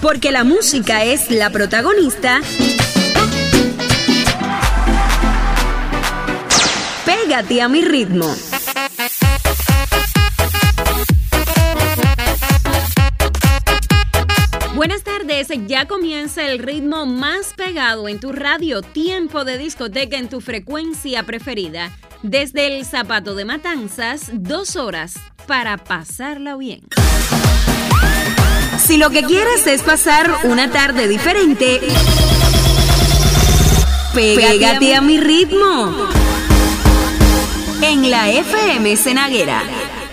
porque la música es la protagonista. Pégate a mi ritmo. Buenas tardes, ya comienza el ritmo más pegado en tu radio, tiempo de discoteca en tu frecuencia preferida. Desde el Zapato de Matanzas, 2 horas para pasarla bien. Si lo que quieres es pasar una tarde diferente, pégate a mi ritmo. En la FM Cenaguera.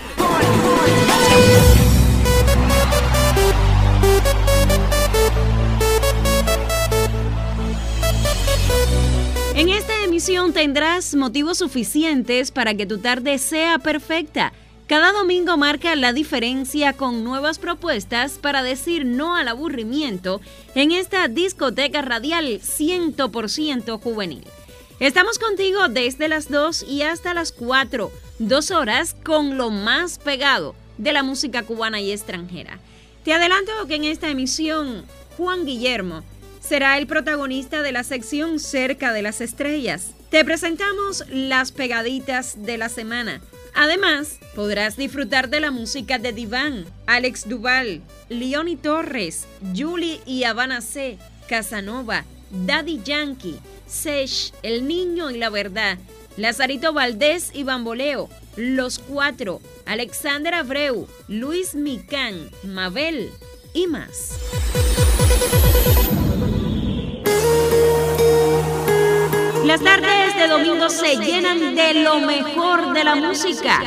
En esta emisión tendrás motivos suficientes para que tu tarde sea perfecta. Cada domingo marca la diferencia con nuevas propuestas para decir no al aburrimiento en esta discoteca radial 100% juvenil. Estamos contigo desde las 2 y hasta las 4, 2 horas con lo más pegado de la música cubana y extranjera. Te adelanto que en esta emisión, Juan Guillermo será el protagonista de la sección Cerca de las Estrellas. Te presentamos las pegaditas de la semana. Además, podrás disfrutar de la música de Diván, Alex Duval, Leoni Torres, Julie y Habana C, Casanova, Daddy Yankee, Sesh, El Niño y la Verdad, Lazarito Valdés y Bamboleo, Los Cuatro, Alexander Abreu, Luis Micán, Mabel y más. Las tardes de domingo se llenan de lo mejor de la música.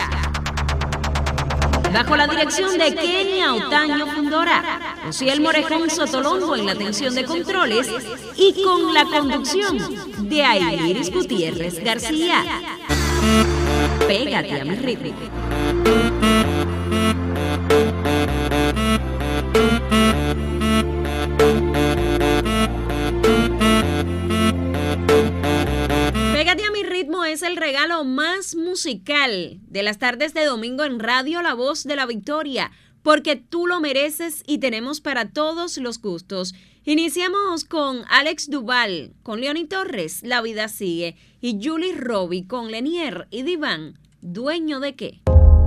Bajo la dirección de Kenia Otaño Fundora, Ociel Morejón Sotolongo en la atención de controles y con la conducción de Airis Gutiérrez García. Pégate a mi ritmo. Pégate a mi ritmo es el regalo más musical de las tardes de domingo en Radio La Voz de la Victoria, porque tú lo mereces y tenemos para todos los gustos. Iniciamos con Alex Duval, con Leoni Torres, La Vida Sigue, y Julie Robbie con Lenier y Diván, ¿Dueño de qué?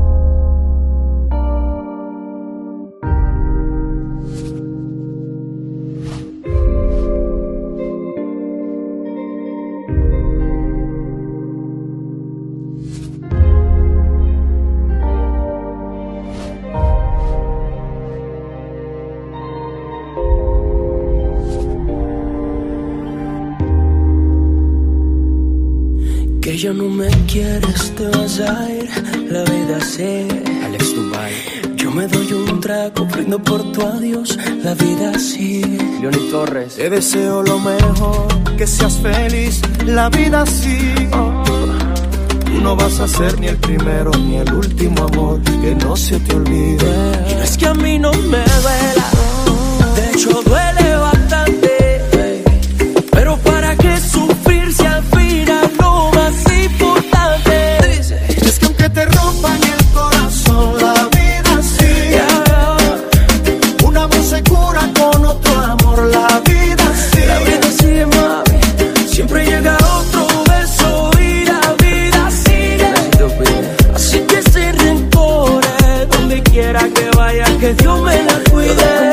Que ya no me quieres, te vas a ir, la vida sigue. Alex Duval. Yo me doy un trago, brindo por tu adiós, la vida sigue. Leoni Torres. Te deseo lo mejor, que seas feliz, la vida sigue. Tú no vas a ser ni el primero ni el último amor, que no se te olvide. Y no es que a mí no me duela, de hecho duele bastante, pero para qué sufrir si al final lo más importante es que aunque te rompan el corazón, la vida sigue. Un amor se cura con otro amor, la vida sigue. La vida sigue, mami, siempre llega otro beso y la vida sigue. Así que sin rencores, donde quiera que vaya, que Dios me la cuide.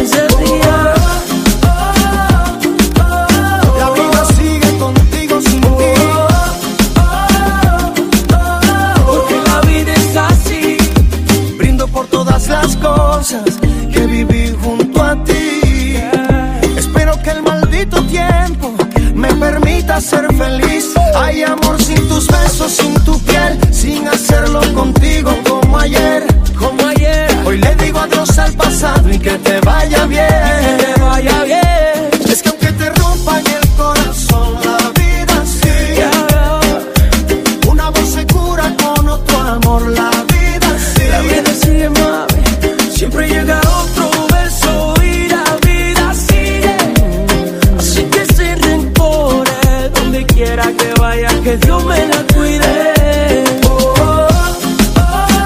Las cosas que viví junto a ti. Espero que el maldito tiempo me permita ser feliz. Hay amor sin tus besos, sin tu piel, sin hacerlo contigo como ayer. Como ayer. Hoy le digo adiós al pasado y que te vaya bien. Que te vaya bien. Es que aunque te rompan el corazón, la vida sigue. Una voz se cura con otro amor, la vida sigue. La vida sigue, mami. Siempre llega otro beso y la vida sigue. Así que sin rencores, donde quiera que vaya, que Dios me la cuide.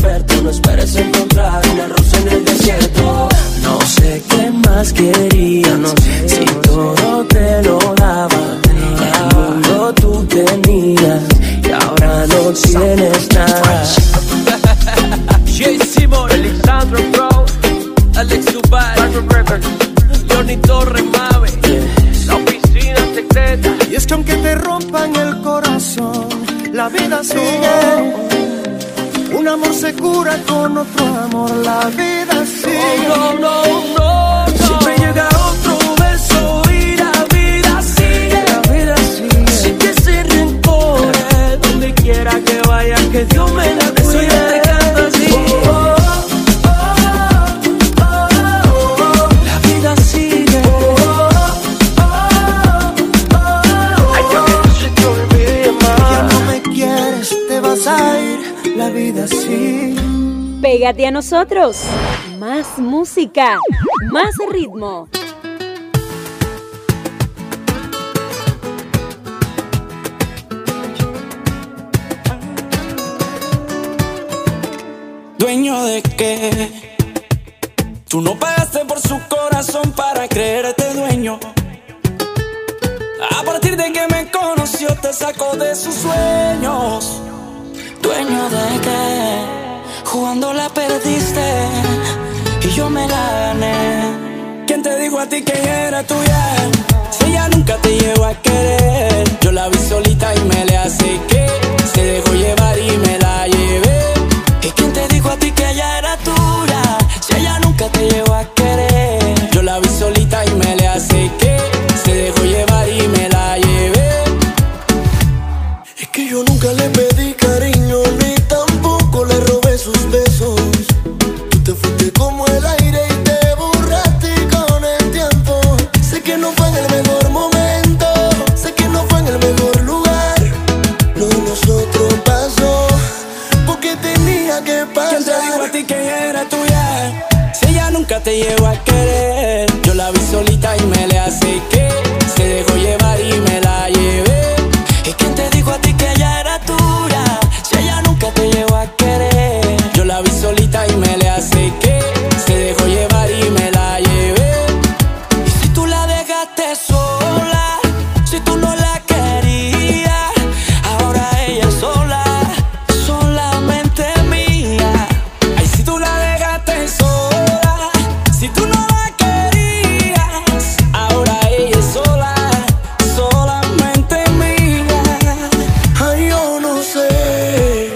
experto. No esperes encontrar una rosa en el desierto. No sé qué más quería, no sé si todo te lo daba. El mundo tú tenías y ahora no tienes nada. Jay Simon, Alexandro Bro, Alex Dubai, Marco Records, Johnny Torres, Mave, la oficina secreta. Y es que aunque te rompan el corazón, la vida sigue. Un amor se cura con otro amor, la vida sigue. No, no, no, no. Siempre llega otro beso y la vida sigue. La vida sigue. Así que se rencore, donde quiera que vaya, que Dios me la cuide. Te canto así. La vida sigue. Ay, yo que no se te olvide más. Ya no me quieres, te vas a ir. La vida sigue. Pégate a nosotros. Más música, más ritmo. ¿Dueño de qué? Tú no pagaste por su corazón para creerte dueño. A partir de que me conoció te sacó de sus sueños. ¿Dueño de qué? Jugando la perdiste y yo me la gané. ¿Quién te dijo a ti que ella era tuya? Si ella nunca te llegó a querer. Yo la vi solita y me le acerqué. Se dejó llevar y me la llevé. ¿Y quién te dijo a ti que ella era tuya? Si ella nunca te llegó a querer. Yo la vi solita y me le acerqué. Se dejó llevar y me la llevé. Es que yo nunca le pedí cariño, ni tampoco le robé sus besos. Tú te fuiste como el aire y te borraste con el tiempo. Sé que no fue en el mejor momento, sé que no fue en el mejor lugar. Lo de nosotros pasó porque tenía que pasar. ¿Quién te dijo a ti que ella era tuya? Si ella nunca te llegó a querer. Yo la vi solita y me le acerqué. Se dejó llevar y me la llevé. ¿Y quién te dijo a ti que ella era tuya? Si ella nunca te llegó a querer. Yo la vi solita y me le acerqué. Se dejó llevar y me la llevé. Y si tú la dejaste sola, si tú no la querías, ahora ella es sola, solamente mía. Ay, si tú la dejaste sola, si tú no la querías, ahora ella es sola, solamente mía. Ay, yo no sé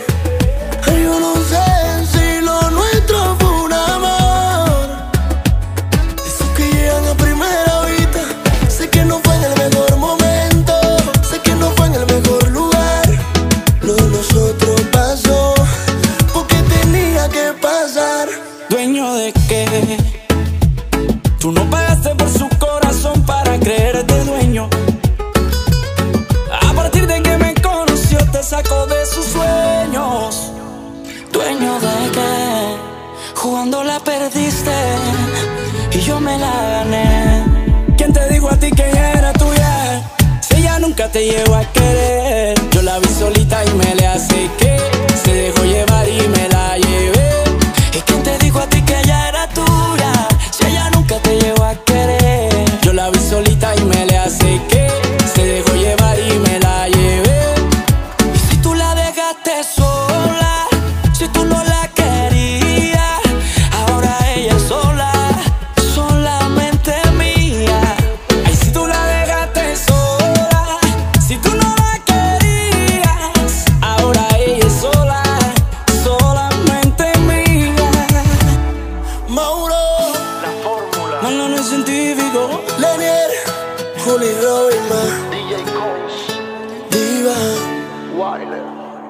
si lo nuestro fue un amor. Esos que llegan a primera vista. Sé que no fue en el mejor momento, sé que no fue en el mejor lugar. Lo de nosotros pasó porque tenía que pasar. ¿Dueño de qué? Tú no pagaste por su corazón para creerte dueño. A partir de que me conoció te sacó de sus sueños. ¿Dueño de qué? Jugando la perdiste y yo me la gané. ¿Quién te dijo a ti que ella era tuya? Si ella nunca te llegó a querer. Yo la vi solita y me le acerqué. Se dejó llevar y me la llevé. ¿Y quién te dijo a ti que ella era tuya? Si ella nunca te llegó a querer. Yo la vi solita y me le acerqué. Se dejó llevar y me la llevé. Y si tú la dejaste sola, si tú no la querías, ahora ella es sola, solamente mía. Ay, si tú la dejaste sola, si tú no la querías, ahora ella es sola, solamente mía. Mauro, La fórmula, Malo no es científico. Lenier, Juli Robin, DJ Coles, Diva. Wilder.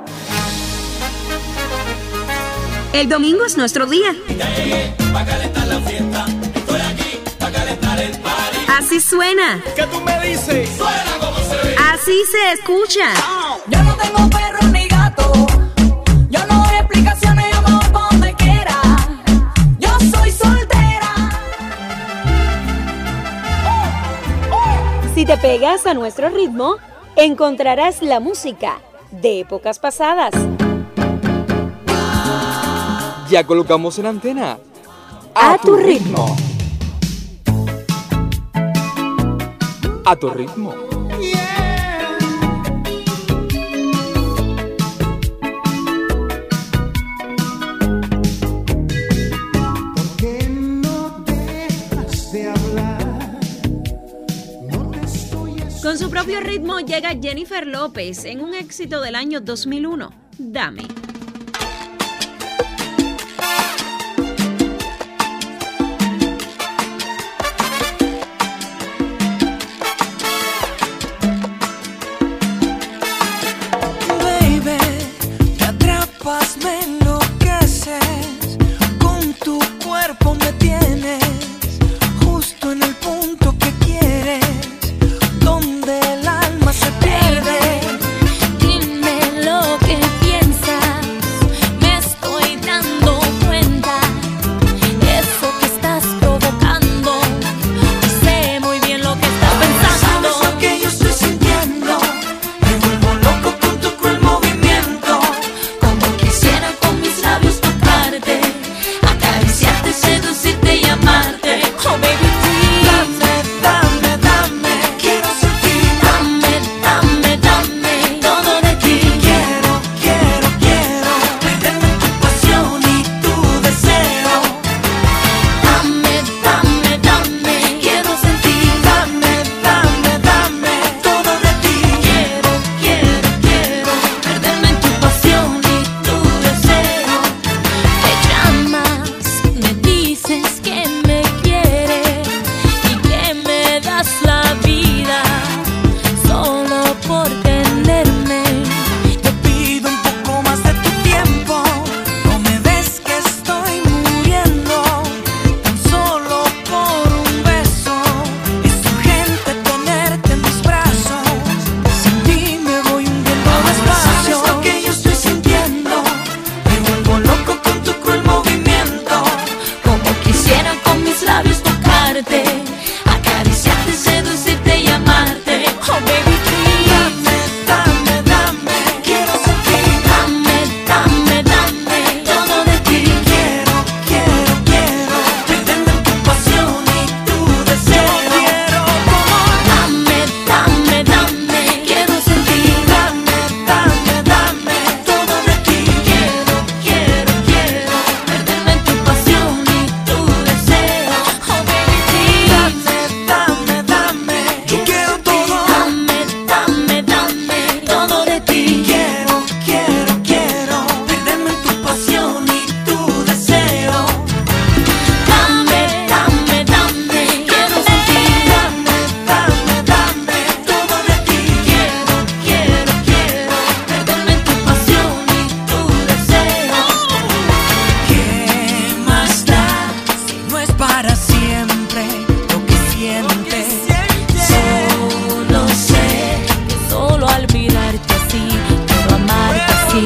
El domingo es nuestro día. Así suena. ¿Qué tú me dices? Así se escucha. Yo no tengo perro ni gato. Yo no doy explicaciones, yo me voy pa' donde quiera. Yo soy soltera. Si te pegas a nuestro ritmo, encontrarás la música de épocas pasadas. ya colocamos en antena. A tu ritmo. A tu ritmo. Con su propio ritmo llega Jennifer López en un éxito del año 2001, Dame. Baby, te atrapas, me enloqueces, con tu cuerpo me tienes, justo en el punto que quieres, donde el alma se pierde. Dime lo que piensas, me estoy dando cuenta. Eso que estás provocando, sé muy bien lo que estás pensando. ¿Sabes lo que yo estoy sintiendo? Me vuelvo loco con tu cruel movimiento. Como quisiera con mis labios tocarte, acariciarte, seducirte y amarte. Oh baby, Dame, dame, dame, quiero sentir. dame, dame, dame todo de ti. Quiero, quiero, quiero perderme en tu pasión y tu deseo. Dame, dame, dame, quiero sentir. Dame, dame, dame todo de ti. Quiero, quiero, quiero perderme en tu pasión y tu deseo. Te llamas, me dices que me quieres y que me das la vida solo por tenerme. Te pido un poco más de tu tiempo. No me ves que estoy muriendo, tan solo por un beso. Es urgente tenerte en mis brazos. Sin ti me voy hundiendo despacio. ¿Sabes lo que yo estoy sintiendo? Me vuelvo loco con tu cruel movimiento. Como quisiera con mis labios tocarte, acariciarte, seducirte y amarte. Oh baby, Dame, dame, dame, quiero sentir. dame, dame, dame todo de ti. Quiero, quiero, quiero perderme en tu pasión y tu deseo. Quiero Dame, dame, dame, quiero sentir. dame, dame, dame todo de ti. Quiero, quiero, quiero perderme en tu pasión y tu deseo. Oh baby, Dame, dame, dame, yo quiero todo. dame, dame, dame todo de ti. Quiero, quiero, quiero perderme en tu pasión y tu deseo. Dame, dame, dame, quiero sentir. Dame, dame, dame todo de ti. Quiero, quiero, quiero perderme en tu pasión y tu deseo. ¿Qué más da si no es para siempre lo que sientes? Solo sé que solo al mirarte así puedo amarte así.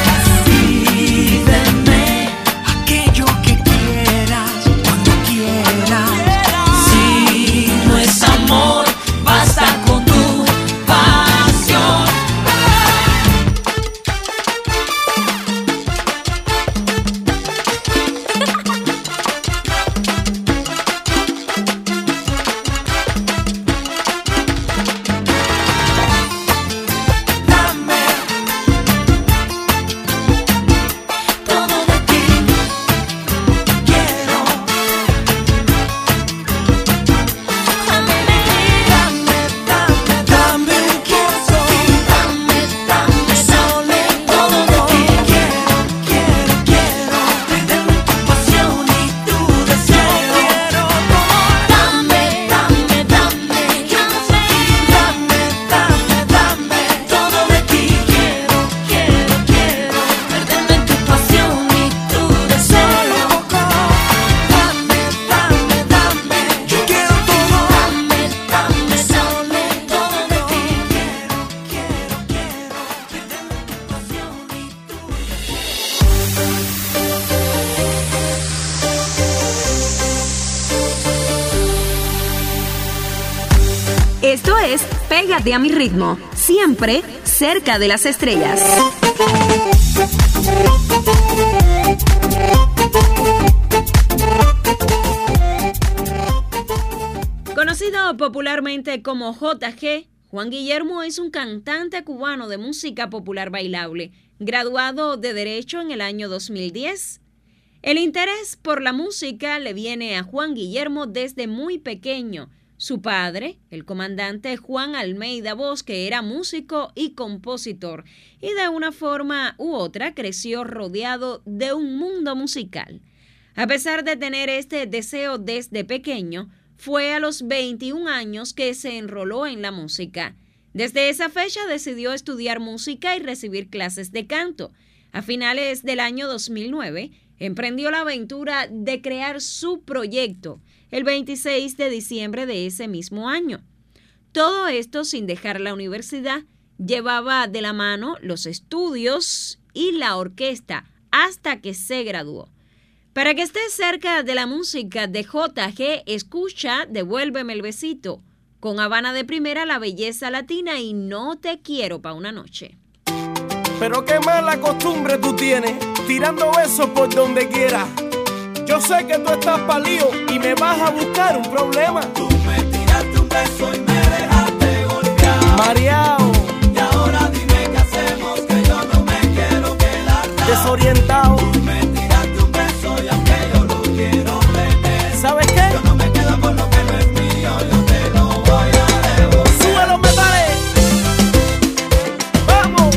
Pídeme aquello que quieras, cuando quieras. Si no es amor, basta con tu pasión. Dame Todo de ti. quiero. Dame, Dame, dame, dame quiero sentir. dame, dame, Solo todo de ti. quiero, quiero, quiero perderme en tu pasión y tu deseo. Quiero Dame, dame, dame, quiero sentir. dame, dame, dame todo de ti. Quiero, quiero, quiero perderme en tu pasión y tu deseo. Dame, dame, dame, yo quiero todo. Dame, dame, dame todo de ti. Quiero, quiero perderme en tu pasión y tu Esto es Pégate a mi ritmo, siempre cerca de las estrellas. Conocido popularmente como JG, Juan Guillermo es un cantante cubano de música popular bailable, graduado de Derecho en el año 2010. El interés por la música le viene a Juan Guillermo desde muy pequeño. Su padre, el comandante Juan Almeida Bosque, era músico y compositor, y de una forma u otra creció rodeado de un mundo musical. A pesar de tener este deseo desde pequeño, fue a los 21 años que se enroló en la música. Desde esa fecha decidió estudiar música y recibir clases de canto. A finales del año 2009, emprendió la aventura de crear su proyecto, el 26 de diciembre de ese mismo año. Todo esto sin dejar la universidad, llevaba de la mano los estudios y la orquesta hasta que se graduó. Para que estés cerca de la música de JG, escucha Devuélveme el besito, con Habana de Primera, La Belleza Latina y No te quiero pa' una noche. Pero qué mala costumbre tú tienes, tirando besos por donde quieras. Yo sé que tú estás palío y me vas a buscar un problema. Tú me tiraste un beso y me dejaste golpeado, mareado. Y ahora dime qué hacemos, que yo no me quiero quedar Desorientado. Tú me tiraste un beso y aunque yo lo quiero tener, ¿sabes qué? yo no me quedo con lo que no es mío, yo te lo voy a devolver. ¡Sube los metales! ¡Vamos!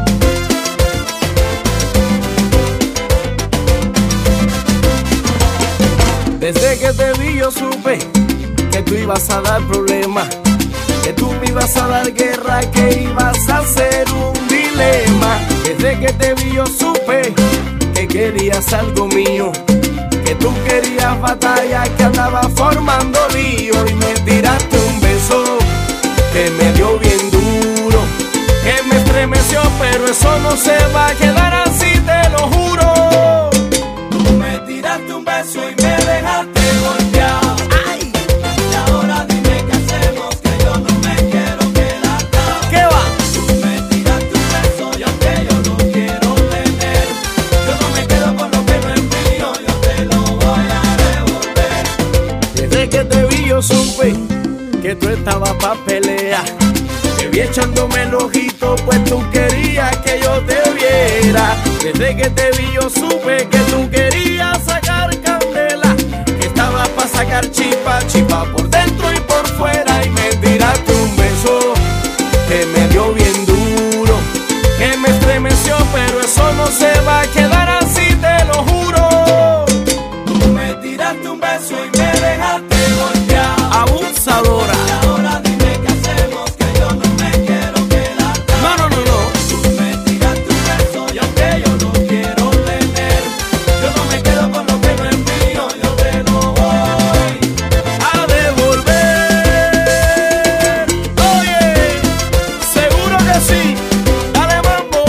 Desde que te vi yo supe que tú ibas a dar problemas, que tú me ibas a dar guerra, que ibas a ser un dilema. Desde que te vi yo supe que querías algo mío, que tú querías batalla, que andaba formando lío. Y me tiraste un beso que me dio bien duro, que me estremeció, pero eso no se va a quedar así, te lo juro. Tú me tiraste un beso y me dejaste golpeado. ¡Ay! Y ahora dime qué hacemos, que yo no me quiero quedar atado. ¿Qué va? Tú me tiraste un beso y aunque yo lo quiero tener, yo no me quedo con lo que no es mío, yo te lo voy a devolver. Desde que te vi yo supe que tú estabas pa' pelear. Te vi echándome el ojito, pues tú querías que yo te viera. Desde que te vi yo supe que tú querías sacar candela, que estabas pa' sacar chispa, chispa por dentro y por fuera. Y me tiraste un beso que me dio bien duro, que me estremeció, pero eso no se va a quedar así, te lo juro. Tú me tiraste un beso y me dejaste golpeado. Abusadora. Y ahora dime qué hacemos, que yo no me quiero quedar atado. No, no, no, no. Tú me tiraste un beso y aunque yo lo quiero tener, yo no me quedo con lo que no es mío, yo te lo voy A devolver. Oye, seguro que sí. Dale mambo.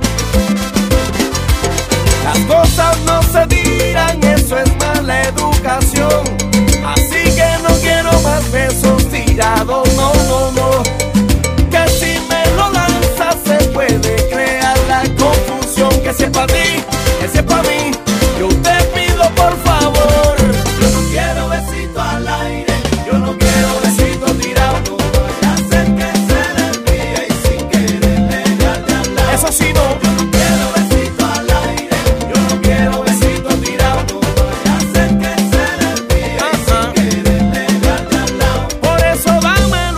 Las cosas no se tiran, eso es mala educación. Así que no quiero más besos tirados, no, no, no. Que si me lo lanzas se puede crear la confusión. Que si es pa' ti, que si es pa' mí, yo te pido por favor. Yo no quiero besito al aire, yo no quiero besito tirado. No voy a hacer que se desvíe y sin querer pegarle al lado. Eso sí no. Yo no quiero besito al aire, yo no quiero besito tirado. No voy a hacer que se desvíe y sin querer pegarle al lado. Por eso dame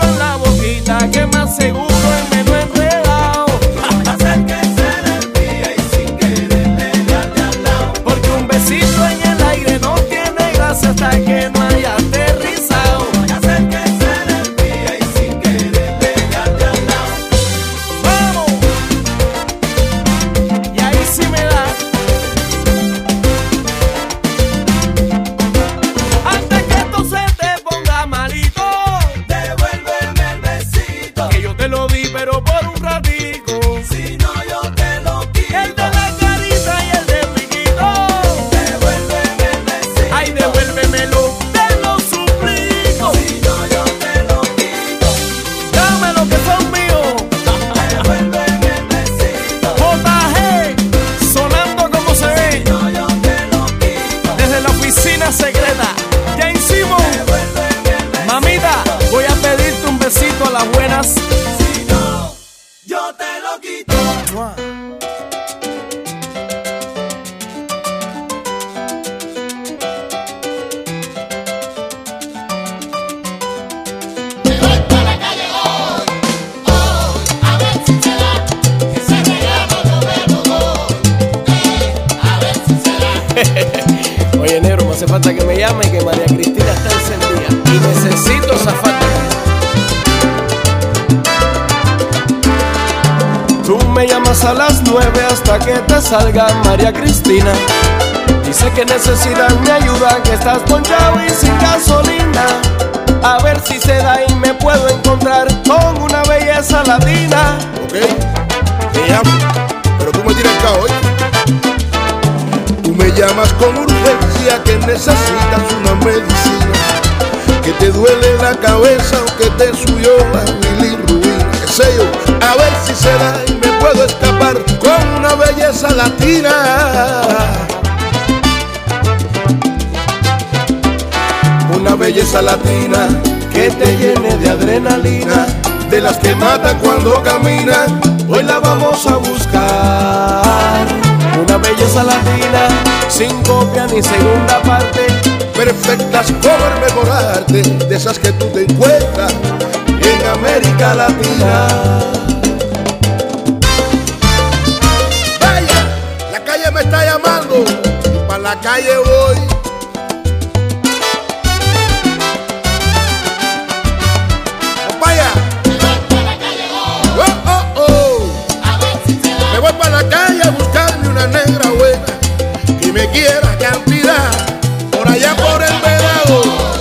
Oye, negro, me hace falta que me llame, que María Cristina está encendida y necesito zafar. Tú me llamas a las 9 hasta que te salga María Cristina. Dice que necesitas mi ayuda, que estás ponchado y sin gasolina. A ver si se da y me puedo encontrar con una belleza latina. Ok, te llamo, pero tú me tiras acá hoy. Tú me llamas con urgencia que necesitas una medicina, que te duele la cabeza o que te subió la bilirrubina, qué sé yo. A ver si se da y me puedo escapar con una belleza latina. Una belleza latina que te llene de adrenalina, de las que mata cuando camina. Hoy la vamos a buscar. Una belleza latina, sin copia ni segunda parte, perfectas por mejorarte, de esas que tú te encuentras en América Latina. Vaya, la calle me está llamando y para la calle voy. Vaya, oh, oh, oh. Me voy para la calle a buscarme una negra buena que me quiera cantidad, por allá por el Vedado.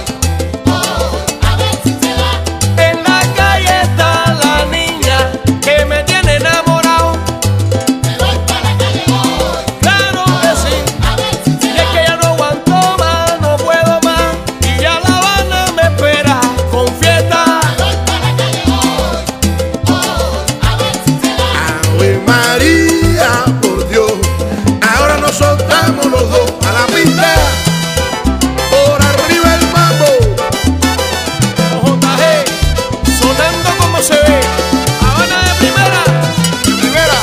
En la calle está la niña que me tiene enamorado. Me voy para la calle hoy. Claro que sí. Y es que ya no aguanto más, no puedo más, y ya La Habana me espera con fiesta. Me voy para la calle hoy, a ver si se da. Ave María, por Dios, ahora nos soltamos los dos a la pista, por arriba el mambo. JG, sonando como se ve. Habana de primera. Primera.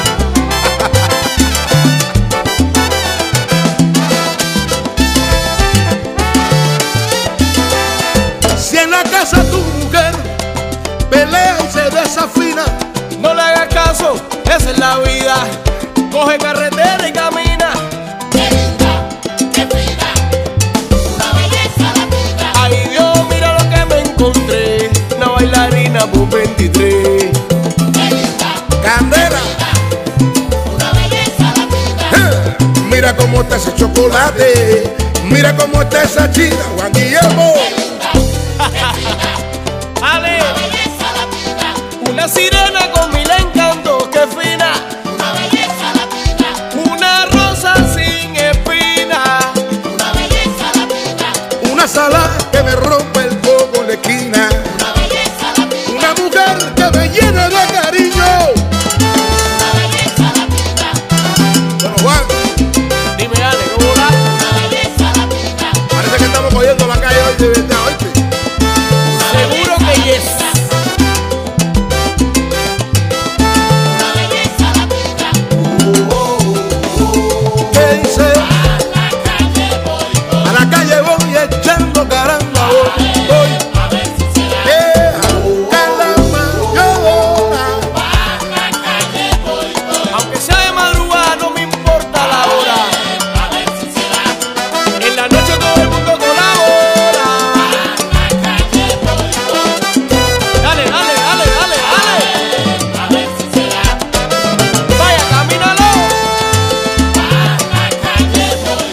Si en la casa tu mujer pelea y se desafina, No le hagas caso, esa es la vida. Coge carretera y camina. Qué linda, qué fina, una belleza latina. Ay Dios, mira lo que me encontré. Una bailarina por 23. Qué linda, candela. una belleza latina. Mira cómo está ese chocolate, mira cómo está esa chica, Juan Guillermo. Ale, Belleza latina, una sirena con mil encantos, qué fina. una belleza latina, Una rosa sin espina. una belleza latina, Una sala que me rompe el coco en la esquina, una belleza latina, una mujer que me llena de cariño. una belleza latina, Bueno, Juan, Dime, Ale, ¿qué bola? una belleza latina, parece que estamos cogiendo la calle hoy de verdad, ¿oíste? Seguro que yes. una belleza latina. ¿Qué dice? A la calle voy, A la calle voy echando caramba, voy. a ver si se da. Caramba, yo A la calle voy, Aunque sea de madrugada, no me importa la hora. a ver si se da. En la noche todo el mundo colabora. A la calle voy, Dale, dale, dale, dale, dale. a ver si se da. Vaya, camínalo. A la calle voy,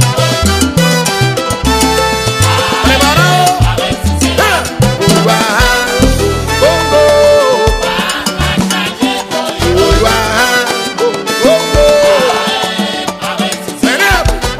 preparado. a ver si se da. Voy bajando, bongo. A la calle voy, Voy bajando, bongo. a ver si se Venga.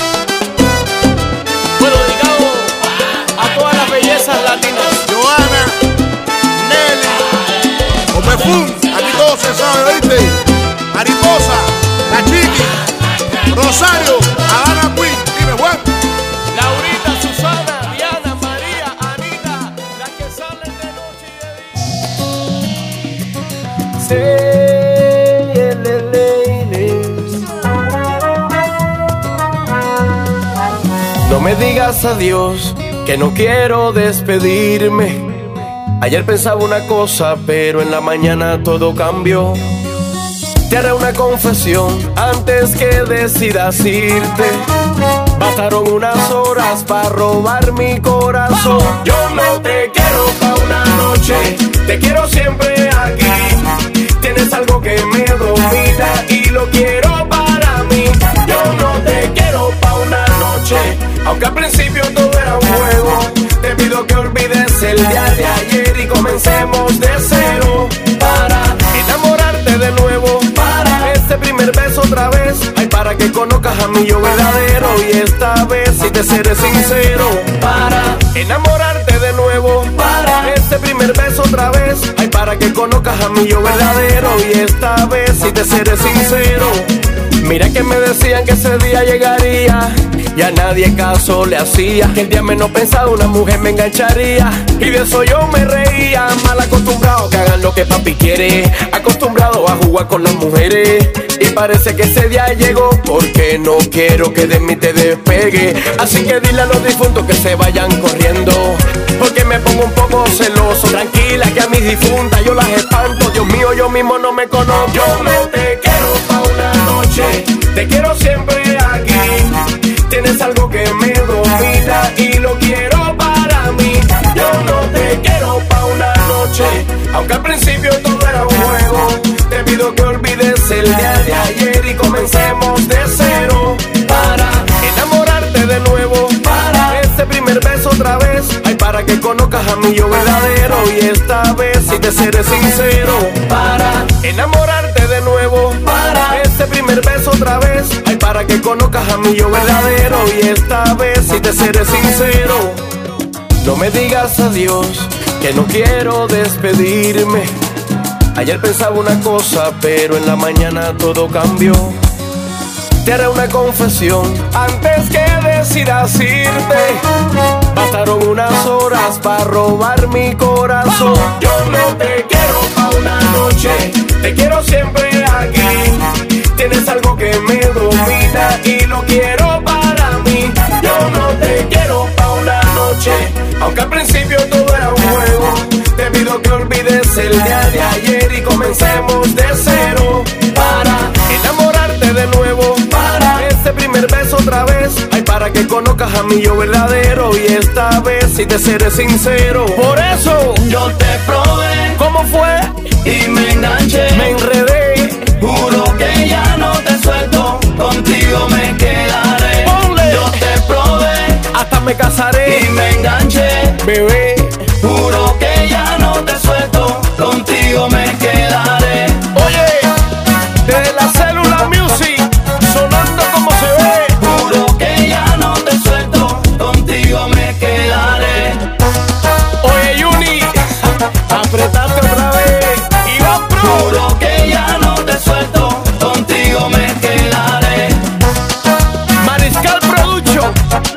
Bueno, dedicado a todas las bellezas latinas. Joana, Nelly, Omefun, aquí todo se sabe, ¿oíste? Mariposa, La Chiqui, Rosario, Habana Queen, dime Juan. Laurita, Susana, Diana, María, Anita, las que salen de noche y de día. Say, no me digas adiós, que no quiero despedirme. Ayer pensaba una cosa, pero en la mañana todo cambió. Te haré una confesión antes que decidas irte. Bastaron unas horas para robar mi corazón. Yo no te quiero pa' una noche, te quiero siempre aquí. Tienes algo que me domina y lo quiero para mí. Yo no te quiero pa' una noche, aunque al principio todo era un juego. Te pido que olvides el día de ayer y comencemos de cero para enamorarte de nuevo, para este primer beso otra vez. Ay, para que conozcas a mi yo verdadero y esta vez si te seré sincero, para enamorarte de nuevo, para este primer beso otra vez. Ay, para que conozcas a mi yo verdadero y esta vez si te seré sincero. Mira que me decían que ese día llegaría y a nadie caso le hacía, que el día menos pensado una mujer me engancharía y de eso yo me reía. Mal acostumbrado que hagan lo que papi quiere, acostumbrado a jugar con las mujeres y parece que ese día llegó porque no quiero que de mí te despegue. Así que dile a los difuntos que se vayan corriendo porque me pongo un poco celoso. Tranquila que a mis difuntas yo las espanto. Dios mío, yo mismo no me conozco. Yo no te quiero pa' una noche, te quiero siempre aquí. Tienes algo que me domina y lo quiero para mí. Yo no te quiero pa' una noche, aunque al principio todo era un juego. Te pido que olvides el día de ayer y comencemos de cero para enamorarte de nuevo, para este primer beso otra vez. Ay, para que conozcas a mi yo verdadero y esta vez si te seré sincero, para enamorarte de nuevo, para este primer beso otra vez. Ay, para que conozcas a mi yo verdadero y esta vez si te seré sincero. No me digas adiós, que no quiero despedirme. Ayer pensaba una cosa, pero en la mañana todo cambió. Te haré una confesión antes que decidas irte. Bastaron unas horas para robar mi corazón. Yo no te quiero pa' una noche, te quiero siempre aquí. Tienes algo que me domina y lo quiero para mí. Yo no te quiero pa' una noche, aunque al principio todo era un juego. Te pido que olvides el día de ayer y comencemos de cero para enamorarte de nuevo, para este primer beso otra vez. Ay, para que conozcas a mi yo verdadero y esta vez si te seré sincero. Por eso yo te probé, ¿cómo fue? Y me enganché, me enredé. Juro que ya no te suelto, contigo me quedaré. Ponle. Yo te probé, hasta me casaré y me enganché, bebé. Juro que ya no te suelto, contigo me quedaré. Oye, desde la Célula Music, sonando como se ve. Juro que ya no te suelto, contigo me quedaré. Oye, Juni, apretaste otra vez y va pro. Juro que ya no te suelto, contigo me quedaré. Mariscal Production,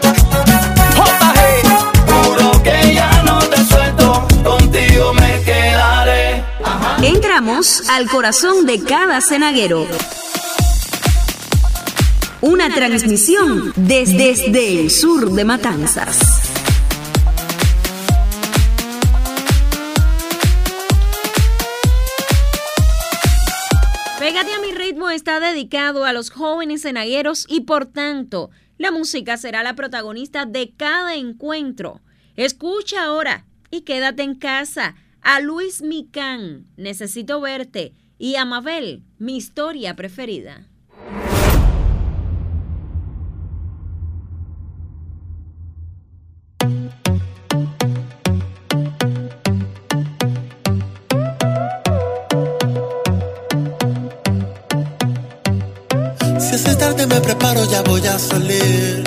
JG. Juro que ya no te suelto, contigo me quedaré. Entramos al corazón de cada cenaguero. Una transmisión desde el sur de Matanzas. Pégate a mi ritmo está dedicado a los jóvenes cenagueros y por tanto la música será la protagonista de cada encuentro. Escucha ahora y quédate en casa a Luis Micán, Necesito Verte, y a Mabel, Mi Historia Preferida. Si es tarde me preparo, ya voy a salir.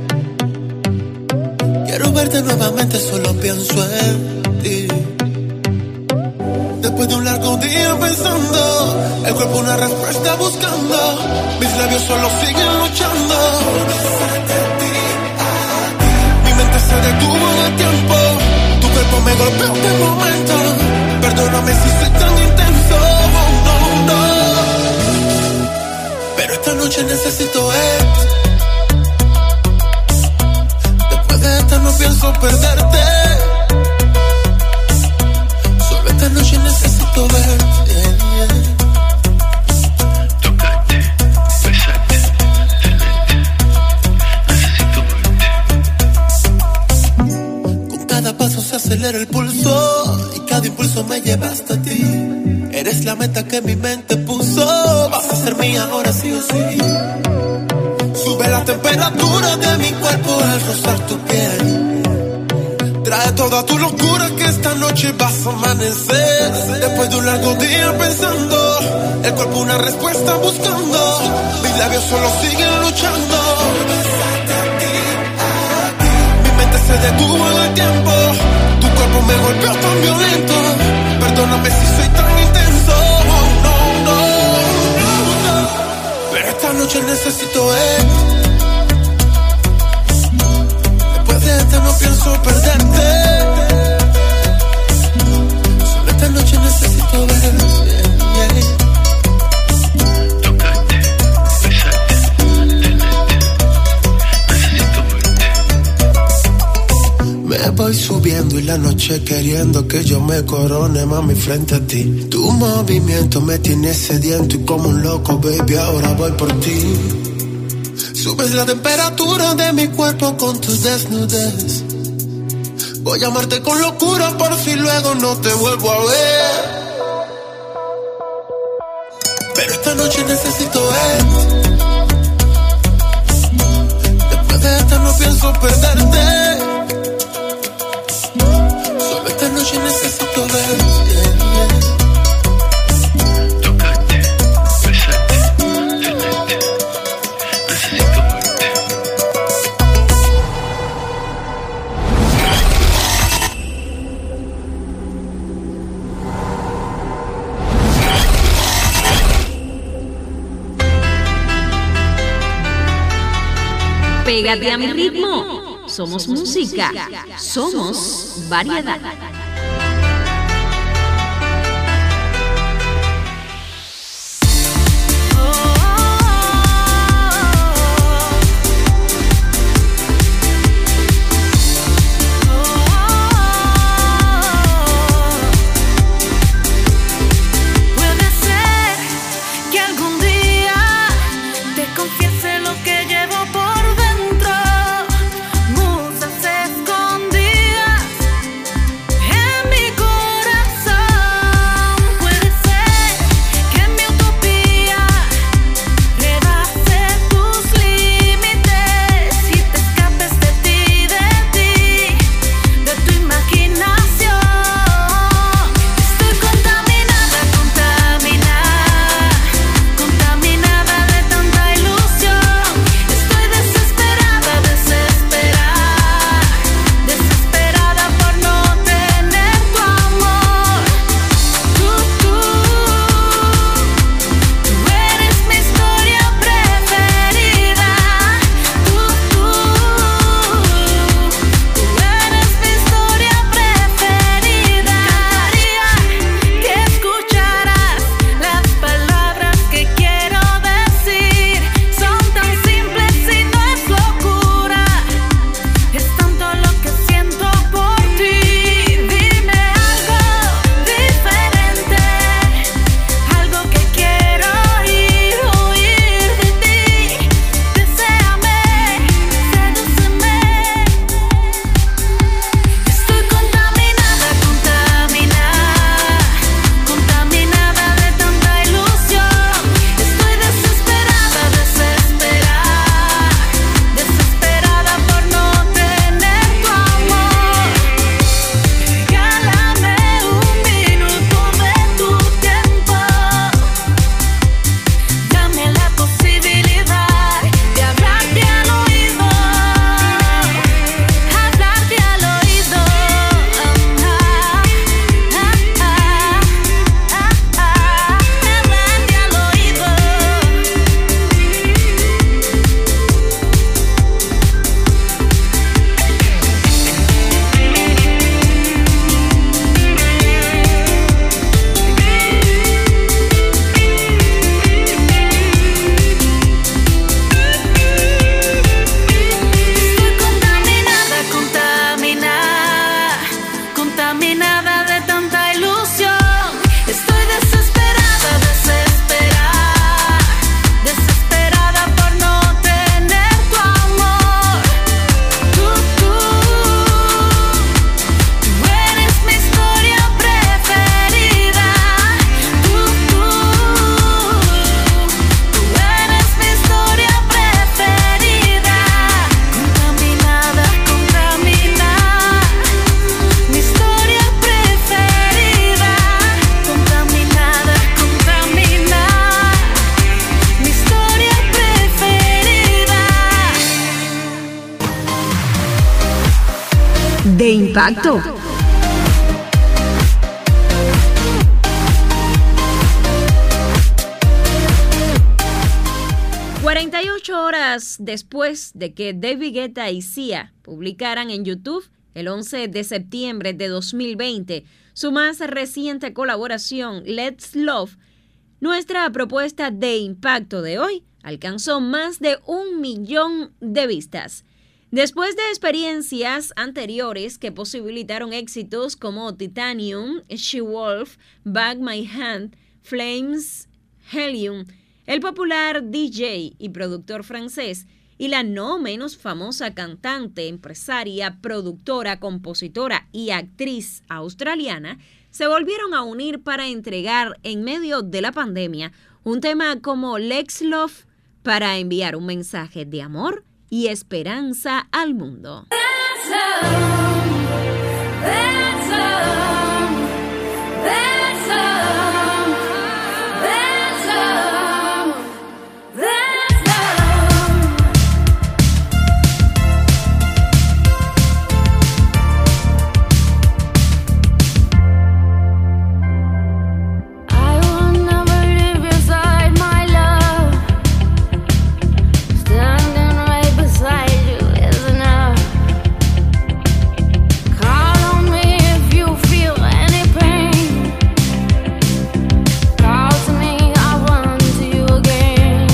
Quiero verte nuevamente, solo pienso en ti. Después de un largo día pensando, el cuerpo una respuesta buscando, mis labios solo siguen luchando. Mi mente se detuvo en el tiempo, tu cuerpo me golpeó en el momento. Perdóname si soy tan intenso, no, no. Pero esta noche necesito esto. Después de esta no pienso perderte. Solo esta noche necesito verte. Tocarte, besarte, tenerte. Necesito acelera el pulso y cada impulso me lleva hasta ti. Eres la meta que mi mente puso. Vas a ser mía ahora sí o sí. Sube la temperatura de mi cuerpo al rozar tu piel. Trae toda tu locura que esta noche vas a amanecer. Después de un largo día pensando, el cuerpo una respuesta buscando. Mis labios solo siguen luchando. Mi mente se detuvo en el tiempo. Tu cuerpo me golpeó tan violento. Perdóname si soy tan intenso. No. Pero esta noche necesito después de esta no pienso perderte. Solo esta noche necesito ver. Tocarte, besarte, tenerte. Necesito verte. Me voy subiendo y la noche queriendo que yo me corone, mami, frente a ti. Tu movimiento me tiene sediento y como un loco, baby, ahora voy por ti. Subes la temperatura de mi cuerpo con tu desnudez. Voy a amarte con locura por si luego no te vuelvo a ver. Pero esta noche necesito después de esta no pienso perderte. Solo esta noche necesito ver. Tocarte, besarte, tenerte. Necesito verte. Pégate a mi ritmo. Somos música. Somos variedad. Puede ser que algún día te confiese lo que llevo por dentro. Musas escondidas de impacto. Horas después de que David Guetta y Sia publicaran en YouTube el 11 de septiembre de 2020 su más reciente colaboración Let's Love, nuestra propuesta de impacto de hoy alcanzó más de 1 millón de vistas. Después de experiencias anteriores que posibilitaron éxitos como Titanium, She Wolf, Back My Hand, Flames, Helium, el popular DJ y productor francés y la no menos famosa cantante, empresaria, productora, compositora y actriz australiana se volvieron a unir para entregar en medio de la pandemia un tema como Let's Love para enviar un mensaje de amor y esperanza al mundo. Let's love, let's love, let's love, let's love, let's love. I will never live inside my love. Standing right beside you is enough. Call on me if you feel any pain. Call to me, I'll run to you again.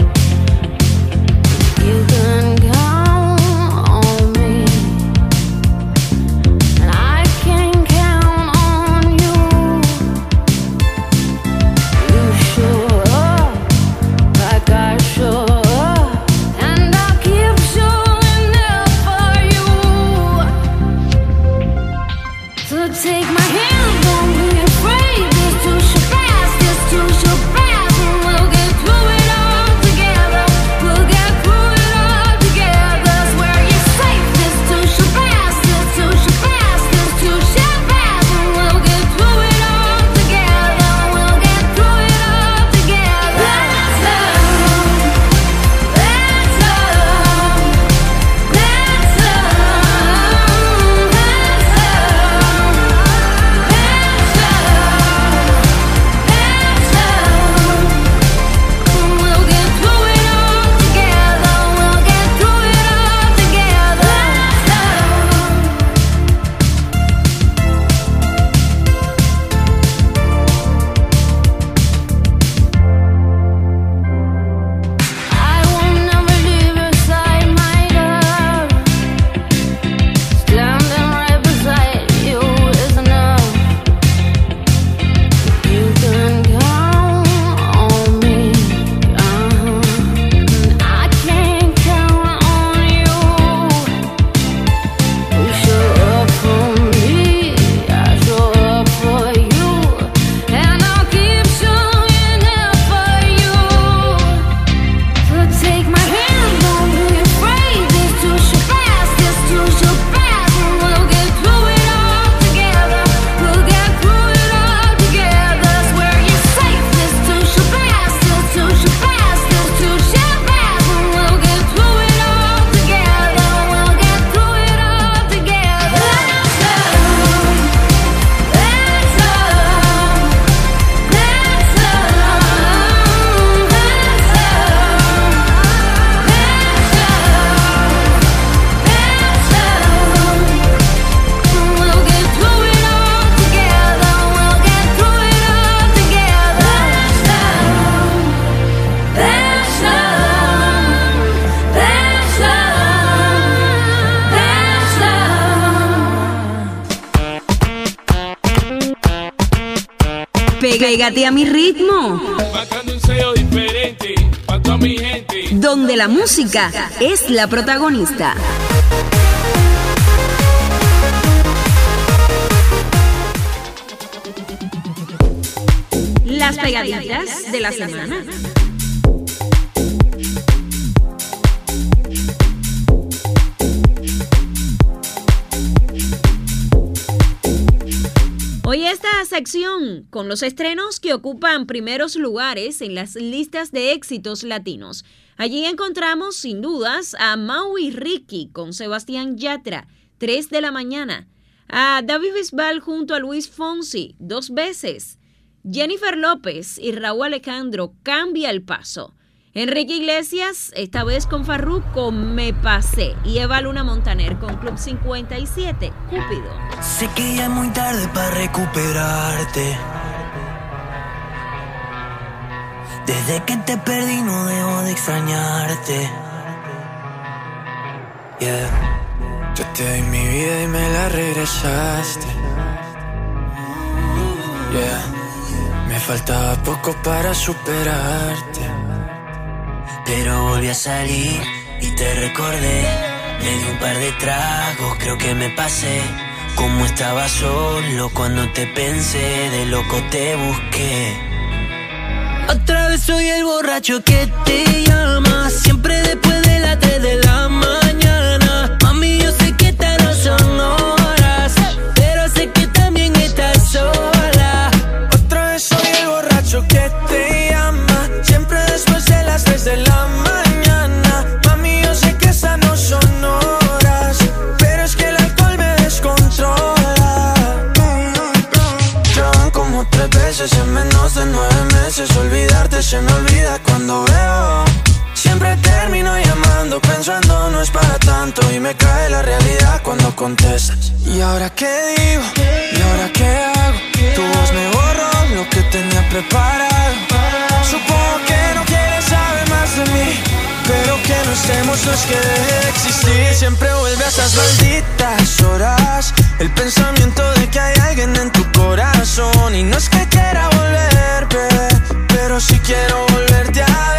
You can count on me, and I can count on you. You show up like I show up, and I'll keep showing up for you. So take my hand, don't be afraid. This too shall pass, this too shall pass, and we'll get through it all together. We'll get through it all together. Swear you're safe. This too shall pass, this too shall pass, this too shall pass, and we'll get through it all together. We'll get through it all together. Let's love, let's love, let's love, let's love, let's love. We'll get through it all together. We'll get through it all together. I will never leave inside my love. Standing right beside you is enough. You can count on me, and I can count on you. You show up for me, I show up for you, and I'll keep showing up for you. So take my hand, don't be afraid. This too shall pass, this too shall pass, and we'll get through it all together. We'll get through it all together. Swear you're safe. This too shall pass, this too shall pass, this too shall pass, and we'll get through it all together. We'll get through it all together. Let's love, let's love, let's love, let's love, we'll get through it all together. We'll get through it all together. Let's love, let's love, let's love, let's love. Pégate a mi ritmo, Marcando un sello diferente para toda mi gente. donde la música es la protagonista. Las pegaditas de la semana. Hoy esta sección con los estrenos que ocupan primeros lugares en las listas de éxitos latinos. Allí encontramos, sin dudas, a Mau y Ricky con Sebastián Yatra, 3 de la mañana. A David Bisbal junto a Luis Fonsi, 2 veces. Jennifer López y Raúl Alejandro, Cambia el Paso. Enrique Iglesias, esta vez con Farruko, Me Pasé. Y Eva Luna Montaner con Club 57, Cúpido. Sé que ya es muy tarde para recuperarte. Desde que te perdí no dejo de extrañarte. Yeah. Yo te di mi vida y me la regresaste. Yeah. Me faltaba poco para superarte. Pero volví a salir y te recordé. Me di un par de tragos, creo que me pasé. Como estaba solo cuando te pensé, de loco te busqué. Otra vez soy el borracho que te llama, siempre después de las 3 de la mañana. Mami, yo sé que estas no son horas, pero sé que también estás sola. Otra vez soy el borracho que te llama, siempre después de las 3 de la mañana. Mami, yo sé que estas no son horas, pero es que el alcohol me descontrola. Ya van como 3 veces en menos de 9 meses. Olvidarte se me olvida cuando veo. Siempre termino llamando pensando no es para tanto. Y me cae la realidad cuando contestas. ¿Y ahora qué digo? ¿Y ahora qué hago? Tu voz me borró lo que tenía preparado. Supongo que no quieres saber más de mí, pero que no estemos no es que deje de existir. Siempre vuelve a esas malditas horas, el pensamiento de que hay alguien en tu corazón. Y no es que quiera volver, pero sí quiero volverte a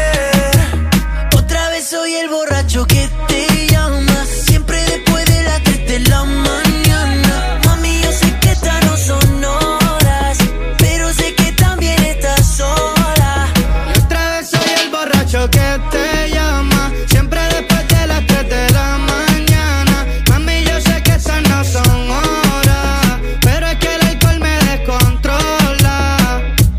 ver. Otra vez soy el borracho que te llama, siempre después de las 3 de la mañana. Mami, yo sé que estas no son horas, pero sé que también estás sola. Y otra vez soy el borracho que te llama, siempre después de las 3 de la mañana. Mami, yo sé que estas no son horas, pero es que el alcohol me descontrola.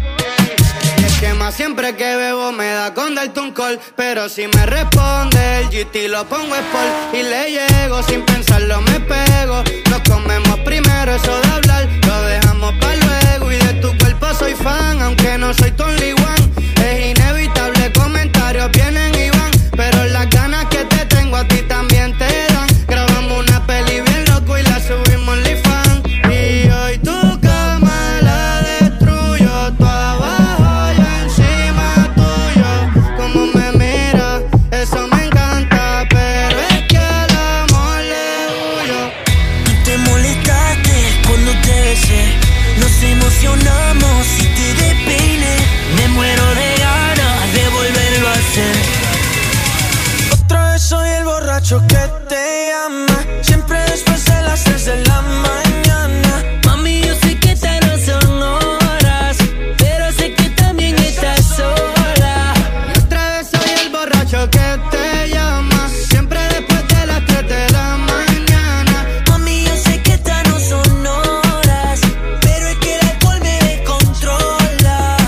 Y es que más siempre que bebo me da con darte un call, pero si me responde el GT lo pongo sport y le llego, sin pensarlo me pego. Nos comemos primero, eso de hablar lo dejamos para luego. Y de tu cuerpo soy fan, aunque no soy tu only one. Es inevitable, comentarios vienen y van, pero las ganas que te tengo a ti también te dan. Grabamos una peli bien loco y la subimos en OnlyFans. Y hoy tu cama la destruyo, tú abajo yo encima tuyo. Como me mira, eso me encanta, pero es que al amor le huyo. Tú te molestaste cuando te besé, nos emocionamos y te despeiné. Me muero de ganas de volverlo a hacer. Otra vez soy el borracho que te llama, siempre después de las 3 de la mañana. Mami, yo sé que estas no son horas, pero sé que también estás sola. Y otra vez soy el borracho que te llama, siempre después de las 3 de la mañana. Mami, yo sé que estas no son horas, pero es que el alcohol me descontrola.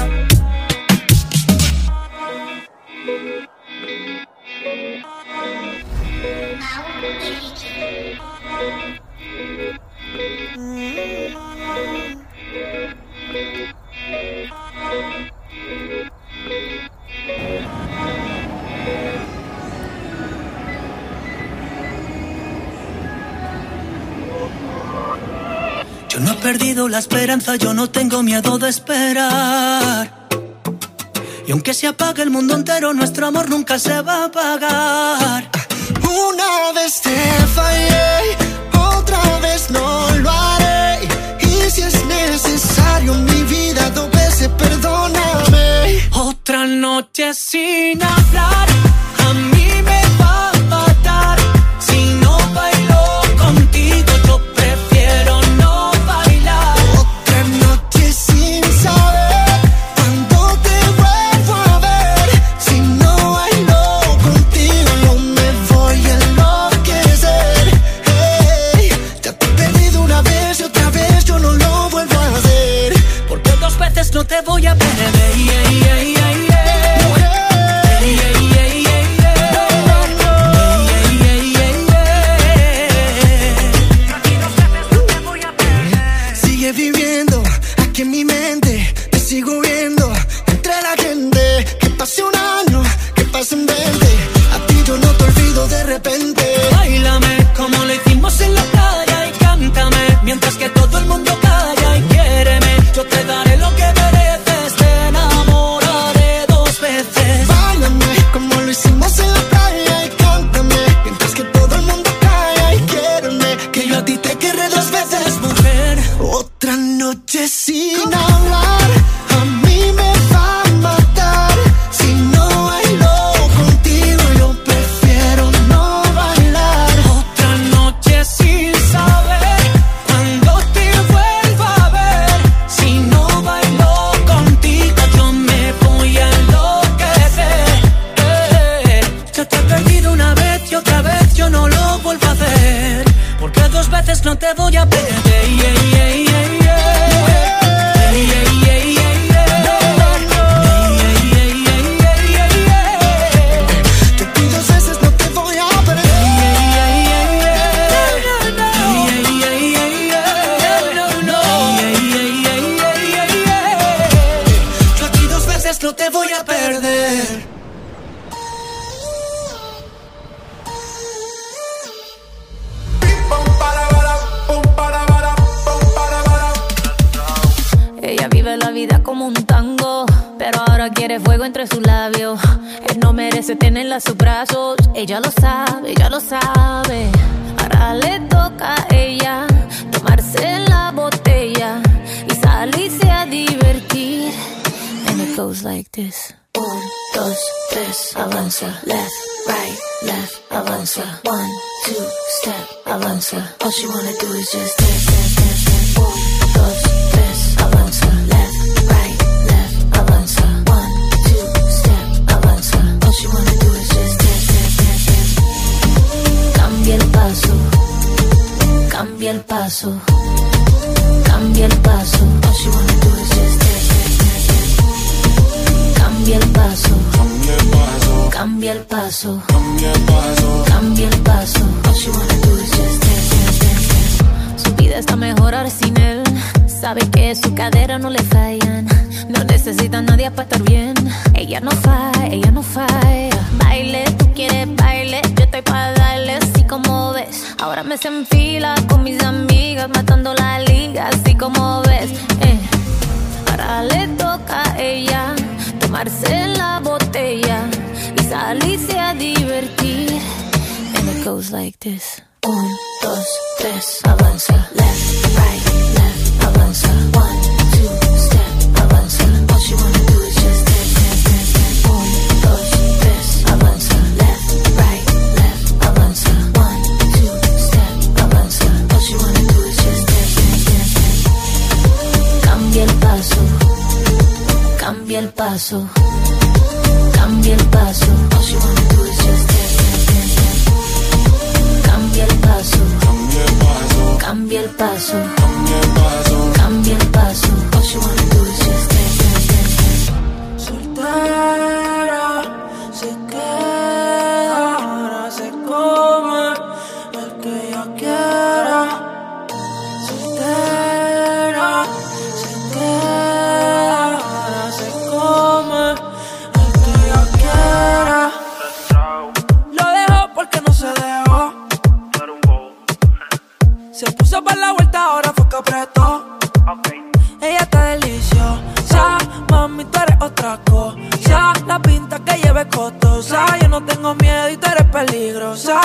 Yo no he perdido la esperanza, yo no tengo miedo de esperar. Y aunque se apague el mundo entero, nuestro amor nunca se va a apagar. Una vez te fallé, otra vez no lo haré. Y si es necesario mi vida 2 veces, perdóname. Otra noche sin hablar, a mí me va a matar. Si no bailo contigo, yo prefiero no bailar. Otra noche sin saber cuándo te vuelvo a ver. Si no bailo contigo, yo me voy a enloquecer. Hey, ya te he perdido una vez y otra vez yo no lo vuelvo a hacer. Porque 2 veces no te voy a perder. noche sin hablar, a mí me va a matar. Si no bailo contigo, yo prefiero no bailar. Otra noche sin saber cuándo te vuelva a ver. Si no bailo contigo, yo me voy a enloquecer. Yo te he perdido una vez y otra vez yo no lo vuelvo a hacer, porque dos veces no te voy a perder. No te voy a perder. Ella vive la vida como un tango, pero ahora quiere fuego entre sus labios. Él no merece tenerla a sus brazos. Ella lo sabe, ella lo sabe. Ahora le toca a ella tomarse la botella y salirse a divertir. And it goes like this. 1, 2, 3, avanza. Left, right, left, avanza. 1, 2, step, avanza. All she wanna do is just dance, dance, dance, dance. 1, 2, 3, avanza. Left, right, left, avanza. 1, 2, step, avanza. All she wanna do is just dance, dance, dance, dance. Cambia el paso, cambia el paso, cambia el paso. All she wanna do is just dance. Cambia el paso, cambia el paso, cambia el paso, cambia el paso. All she wanna do is just dance, dance, dance, dance. Su vida está mejor ahora sin él. Sabe que su cadera no le fallan. No necesita a nadie para estar bien. Ella no falla, ella no falla. Baile, tú quieres baile, yo estoy para darle así como ves. Ahora me se enfila con mis amigas, matando la liga así como ves. Ahora le toca a ella tomarse la botella y salirse a divertir. And it goes like this. 1, 2, 3, avanza. Left, right, left, avanza. 1, 2, step, avanza. All she wanna do is just dance, dance, dance, dance. 1, 2, 3, avanza. Left, right, left, avanza. 1, 2, step, avanza. All she wanna do is just dance, dance, dance, dance. Cambia el paso, cambia el paso, cambia el paso. All she wanna do is just dance, dance, dance, dance. Cambia el paso, cambia el paso, cambia el paso, cambia el paso. All she wanna do is just dance, dance, dance, dance. Soltera, se queda, ahora se come el que ella quiera. Soltera, se queda, ahora se come el que ella quiera. Lo dejó porque no se dejó. Se puso para la vuelta, ahora fue que apretó. Ella está deliciosa, mami, tú eres otra cosa. La pinta que lleve costosa. Yo no tengo miedo y tú eres peligrosa.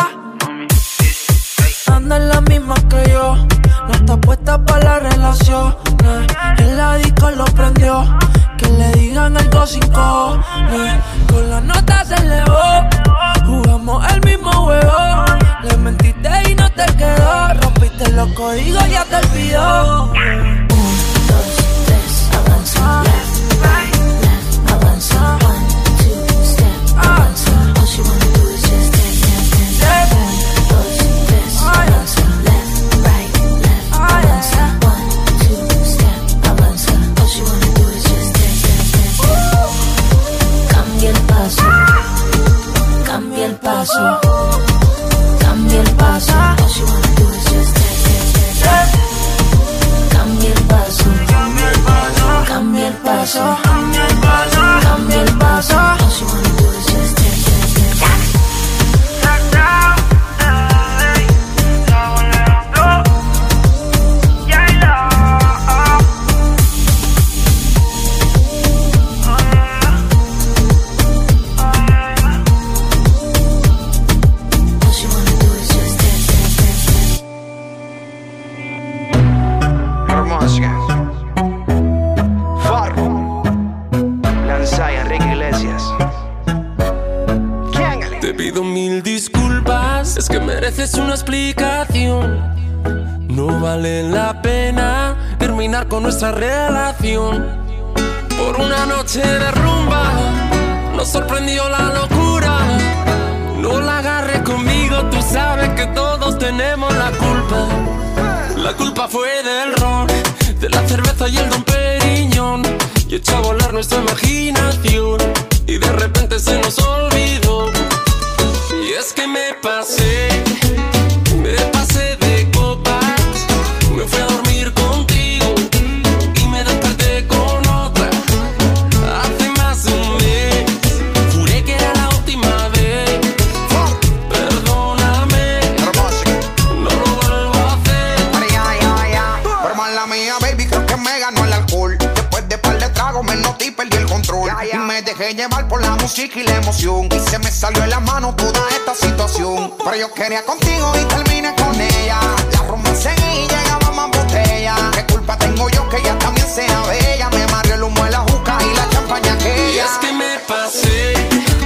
Anda en la misma que yo, no está puesta para la relación. En la disco lo prendió, que le digan algo sin cojones. Con la nota se elevó, jugamos el mismo juego. Le mentiste y no te quedó, rompiste los códigos, ya te olvidó. 1, 2, 3, avanza. Left, right, left, avanza. 1, 2, step, avanza. All she wanna do is just dance, dance, dance. 1, 2, 3, avanza. Left, right, left, avanza. 1, 2, step, avanza. All she wanna do is just dance, dance, dance. Cambia el paso, cambia el paso, cambia el paso. All she wanna do is just dance, dance, dance. Cambia el paso, cambia el paso, cambia el necesites una explicación. No vale la pena terminar con nuestra relación. Por una noche de rumba nos sorprendió la locura. No la agarres conmigo, tú sabes que todos tenemos la culpa. La culpa fue del ron, de la cerveza y el Don Periñón. Y echó a volar nuestra imaginación y de repente se nos olvidó. Y es que me pasé de copas. Me fui a dormir contigo y me desperté con otra. Hace más de un mes juré que era la última vez. Perdóname, no lo vuelvo a hacer. Pero mala mía, baby, creo que me ganó el alcohol. Después de par de tragos me noté y perdí el control. Y me dejé llevar por la música y la emoción. Y se me salió de la mano toda esta situación. Pero yo quería contigo y terminé con ella. La rumba seguí y llegaba más botella. ¿Qué culpa tengo yo que ella también sea bella? Me amarré el humo de la juca y la champaña aquella. Y es que me pasé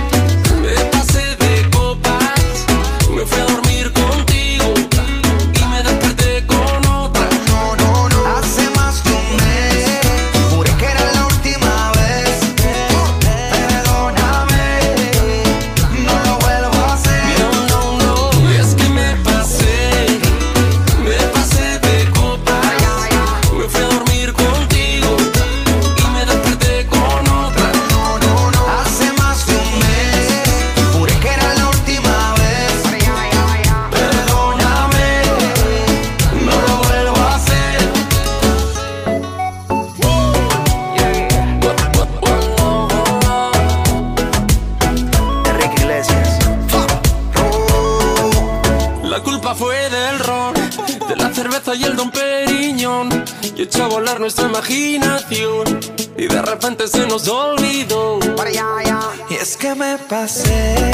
de copas. Me fui a dormir contigo y me desperté con otra. No, hace más de un mes juré que era la última vez. Perdóname, no lo vuelvo a hacer. No, y es que me pasé de copas. Me fui a dormir contigo y me desperté con otra. No, hace más de un mes juré que era la última vez. Perdóname, no lo vuelvo a hacer. Enrique Iglesias. La culpa fue del ron, de la cerveza y el Don Periñón. Y echó a volar nuestra imaginación y de repente se nos olvidó. Y es que me pasé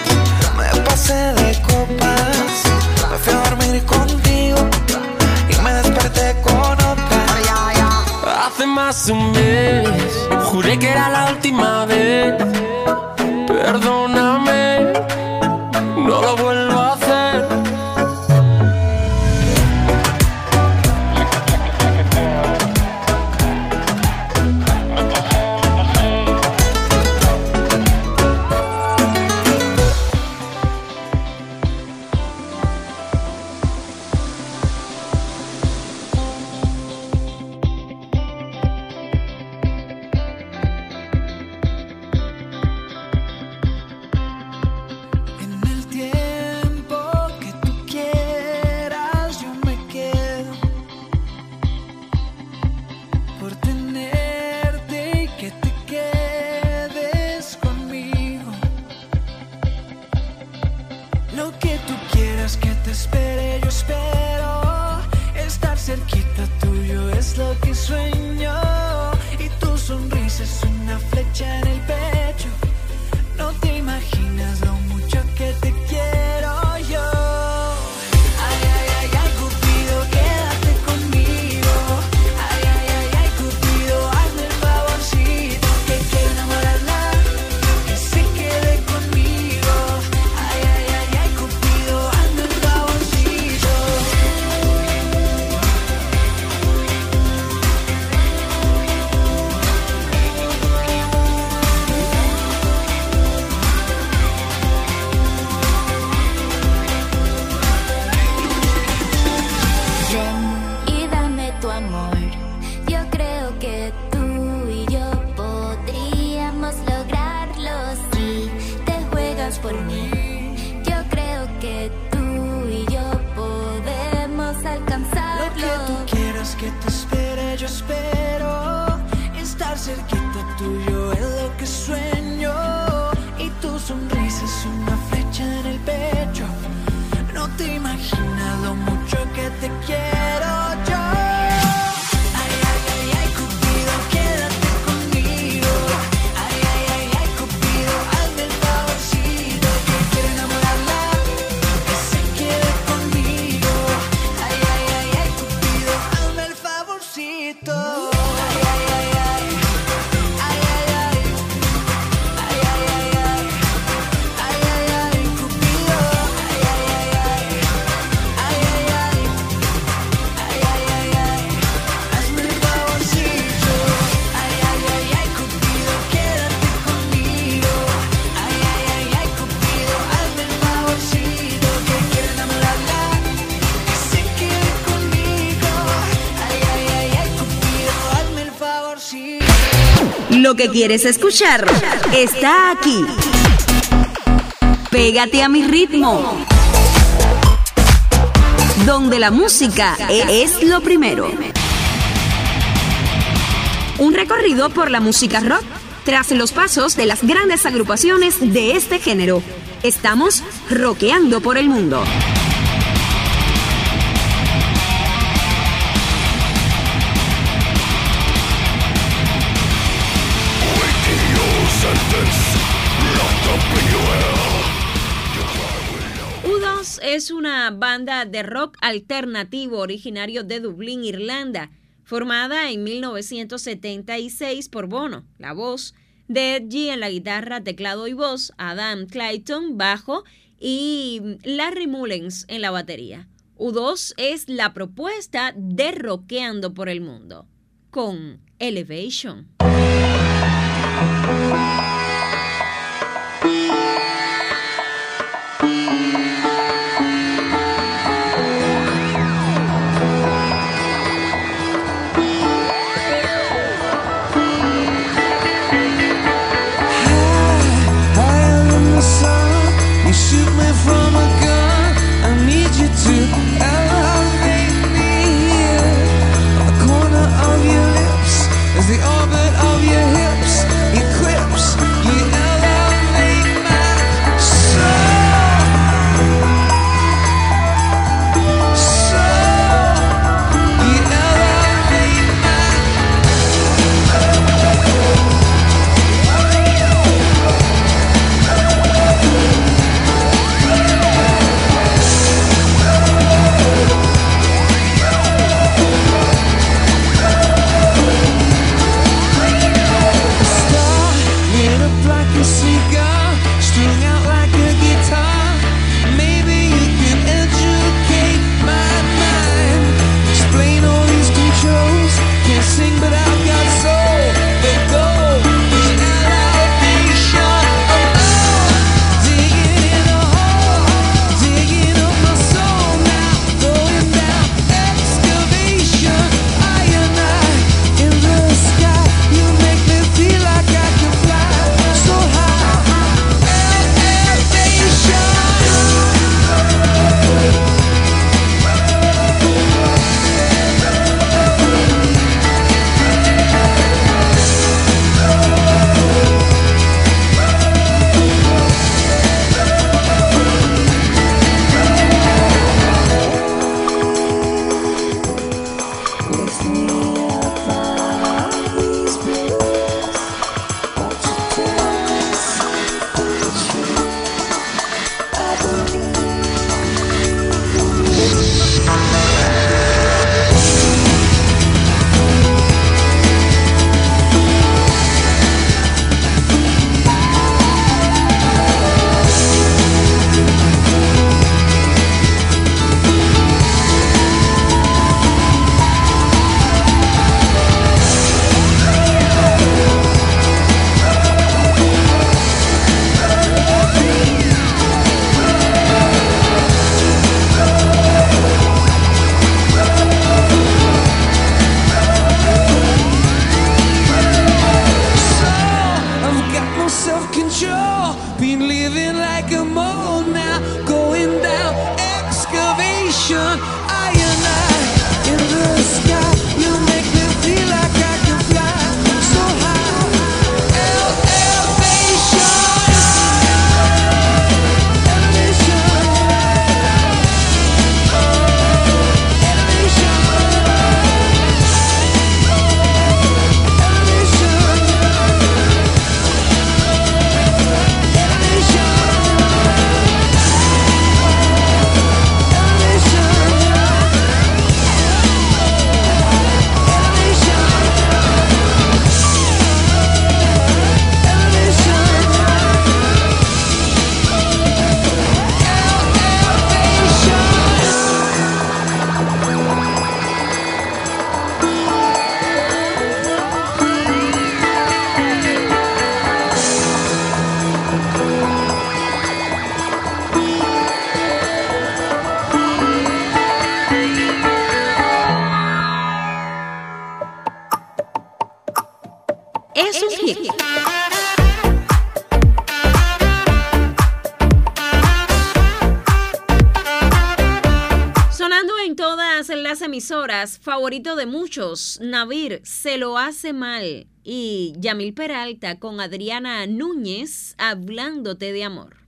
de copas. Me fui a dormir contigo y me desperté con otra. Hace más de un mes juré que era la última vez. Perdóname, no lo vuelvo a hacer. En el tiempo que tú quieras, yo me quedo por tenerte y que te quedes conmigo. Lo que tú quieras que te espere, yo espero. Estar cerquita tuyo es lo que sueño. Y tu sonrisa es una flecha en el pecho. No te imaginas lo mucho que te quiero yo. Ay, ay, ay, ay, Cupido, quédate conmigo. Ay, ay, ay, ay, Cupido, hazme el favorcito. Que quiero enamorarla, que se quede conmigo. Ay, ay, ay, ay, Cupido, hazme el favorcito. Y dame tu amor. Yo creo que tú y yo podríamos lograrlo si te juegas por mí. Yo creo que tú y yo podemos alcanzarlo. Lo que tú quieras que te espere, yo espero. Estar cerquita tuyo es lo que sueño. Y tu sonrisa es una flecha en el pecho. No te imaginas lo mucho que te quiero yo. Ay, ay, ay, ay, Cupido, quédate conmigo. Ay, ay, ay, ay, Cupido, hazme el favorcito. Que quiero enamorarla, que se quede conmigo. Ay, ay, ay, ay, Cupido, hazme el favorcito. Ay, ay, ay, ay. Ay, ay, ay. Ay, ay, ay, ay. Ay, ay, ay, Cupido. Ay, ay, ay, ay. Lo que quieres escuchar está aquí. Pégate a mi ritmo, donde la música es lo primero. Un recorrido por la música rock, tras los pasos de las grandes agrupaciones de este género. Estamos rockeando por el mundo. U2 es una banda de rock alternativo originario de Dublín, Irlanda, formada en 1976 por Bono, la voz, de Edgy en la guitarra, teclado y voz, Adam Clayton, bajo y Larry Mullins en la batería. U2 es la propuesta de Rockeando por el Mundo, con Elevation. Shoot me from a gun, I need you to elevate me here. On the corner of your lips, as the orbit of your hips eclipse, you elevate my en todas las emisoras, favorito de muchos, Navir, Se lo hace mal. Y Yamil Peralta con Adriana Núñez, Hablándote de amor.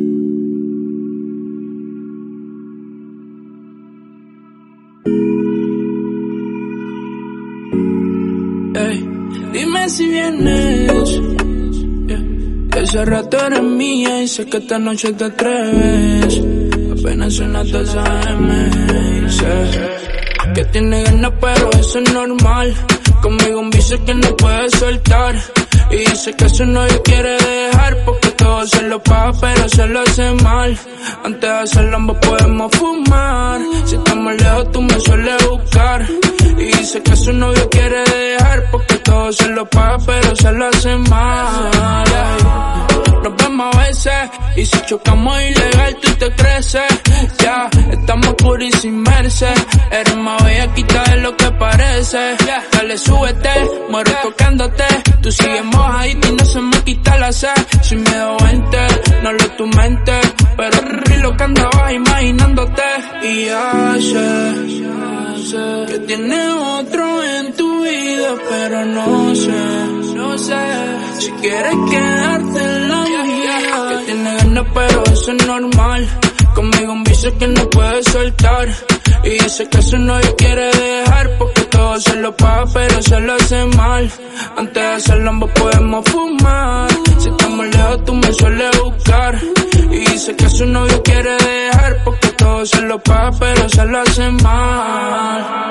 Hey, dime si vienes. Ese rato eres mía y sé que esta noche te atreves. Apenas son las 2 AM. Sé que tiene ganas pero eso es normal. Conmigo un vicio que no puede soltar. Y dice que su novio quiere dejar porque todo se lo paga pero se lo hace mal. Antes de hacerlo ambos podemos fumar. Si estamos lejos tú me sueles buscar. Y dice que su novio quiere dejar porque todo se lo paga pero se lo hace mal. Nos vemos a veces y si chocamos ilegal tú te creces. Ya, estamos puros y sin merced. Eres más bellaquita de lo que parece. Dale, súbete, muero tocándote. Tú sigues mojadita y no se me quita la sed. Sin miedo vente, no lo tu mente. Pero lo que andabas imaginándote. Y ya sé que tienes otro en tu vida, pero no sé si quieres quedarte en la mía. Que tienes ganas pero eso es normal. Conmigo un vicio que no puede soltar. Y dice que su novio quiere dejar porque todo se lo paga pero se lo hace mal. Antes de hacerlo ambos podemos fumar. Si estamos lejos tú me sueles buscar. Y dice que su novio quiere dejar porque todo se lo paga pero se lo hace mal.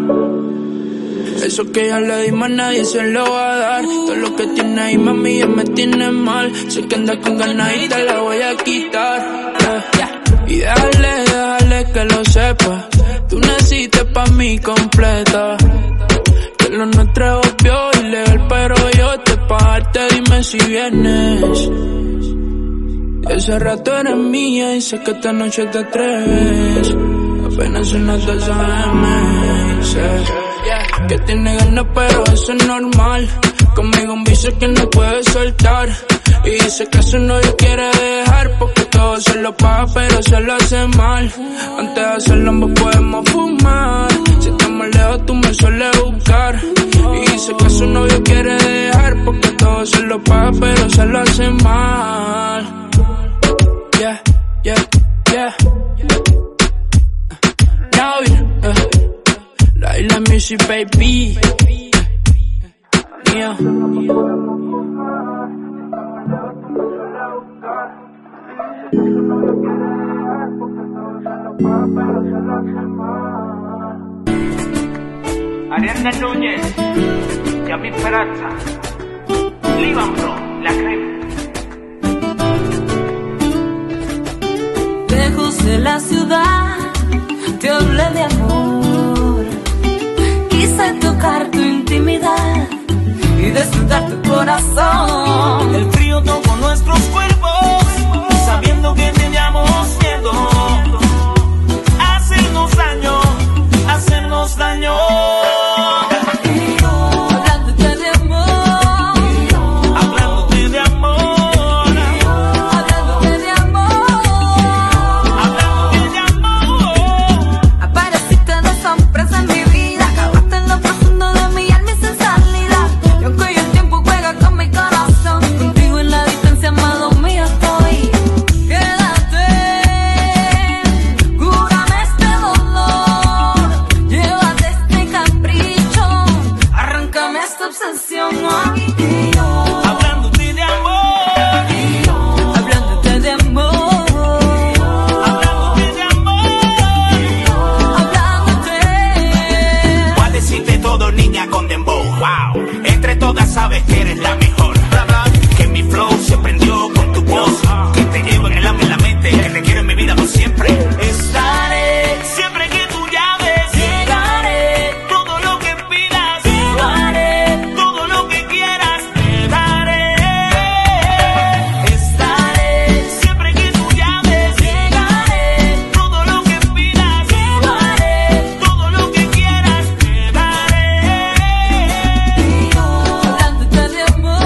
Eso que ya le dimos a nadie se lo va a dar. Todo lo que tiene ahí mami ya me tiene mal. Sé que anda con ganas y te la voy a quitar. Y déjale que lo sepa. Tú naciste pa' mí completa. Que lo nuestro es obvio y legal pero yo te parte. Dime si vienes. Ese rato eres mía y sé que esta noche te atreves. Apenas son las 2 AM. Sé que tiene ganas pero eso es normal. Conmigo un vicio que no puede soltar. Y dice que su novio quiere dejar porque todo se lo paga pero se lo hace mal. Antes de hacerlo ambos podemos fumar. Si estamos lejos tú me sueles buscar. Y dice que su novio quiere dejar porque todo se lo paga pero se lo hace mal. Yeah. Now la isla music baby. Yeah. Adriana Núñez, Yamil Peralta, Liban Bro, La Crema. Lejos de la ciudad, te hablé de amor. Quise tocar tu intimidad y desnudar tu corazón. El frío tocó nuestros cuerpos, sabiendo que teníamos miedo. Hacernos daño. Hablándote de amor. Hablándote de amor. Hablándote de amor. Hablándote de amor. Apareciste de sorpresa en mi vida. Acabaste en lo profundo de mi alma y sin salida. Y aunque hoy el tiempo juega con mi corazón, contigo en la distancia, amado mío, estoy. Quédate, cúrame este dolor. Llévate este capricho, arráncame esta obsesión. Hablándote de amor. Hablándote de amor. Hablándote de amor. Hablándote. Voy a decirte todo, niña, con dembow. Wow, entre todas sabes que eres la mejor. Que mi flow se prendió con tu voz. Que te llevo en el alma y la mente. Que te quiero en mi vida por siempre. Estaré siempre que tú llames. Llegaré, Todo lo que pidas. lo haré. Todo lo que quieras. Te daré. Estaré, Siempre que tú llames. llegaré, Todo lo que pidas. lo haré. Todo lo que quieras. Te daré. Hablándote de amor.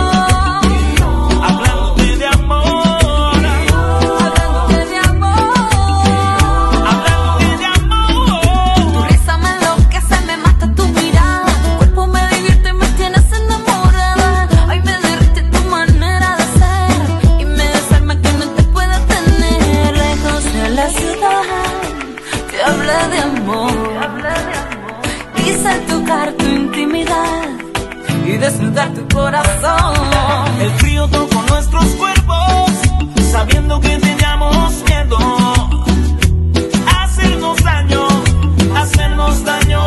desnudar tu corazón. El frío tocó nuestros cuerpos, sabiendo que teníamos miedo. Hacernos daño, hacernos daño.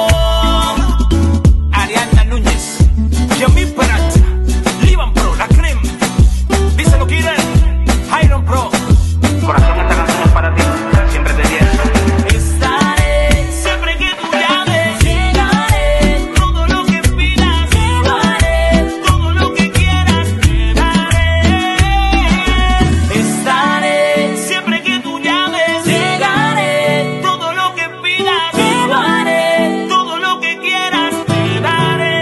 Ariana Núñez, Yami Peralta, Liban Pro, La Creme. Díselo, Killer, Iron Pro. Corazón, esta canción es para ti, siempre te quiero. Estaré siempre que tú llames. Llegaré todo lo que pidas. Llevaré todo lo que quieras. Llegaré. Estaré siempre que tú llames. Llegaré todo lo que pidas. Llevaré todo lo que quieras. Llegaré.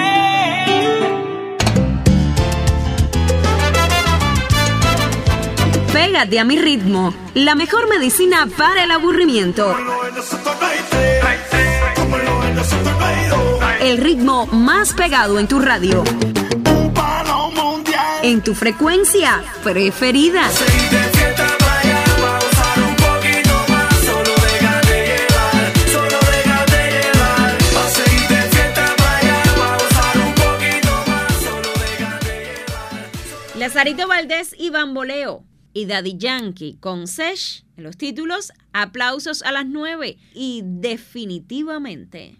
Pégate a mi ritmo, la mejor medicina para el aburrimiento. El ritmo más pegado en tu radio. En tu frecuencia preferida. Lazarito Valdés y Bamboleo. Y Daddy Yankee con Sesh en los títulos. Aplausos a las 9 y definitivamente.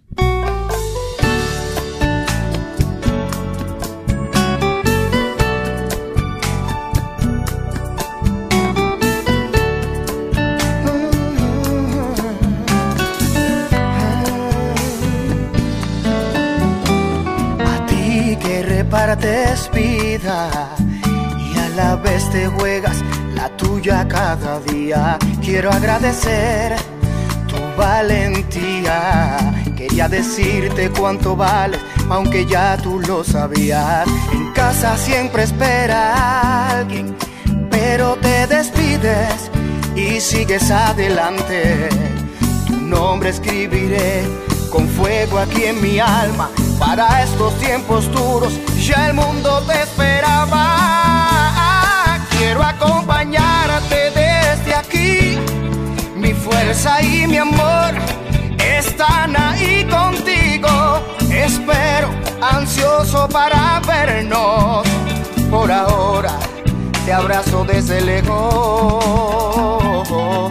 A ti que repartes vida y a la vez te juegas la tuya cada día. Quiero agradecer tu valentía. Quería decirte cuánto vales, aunque ya tú lo sabías. En casa siempre espera alguien, pero te despides y sigues adelante. Tu nombre escribiré con fuego aquí en mi alma. Para estos tiempos duros ya el mundo te esperaba. Quiero acompañarte desde aquí. Mi fuerza y mi amor están ahí contigo. Espero ansioso para vernos. Por ahora te abrazo desde lejos.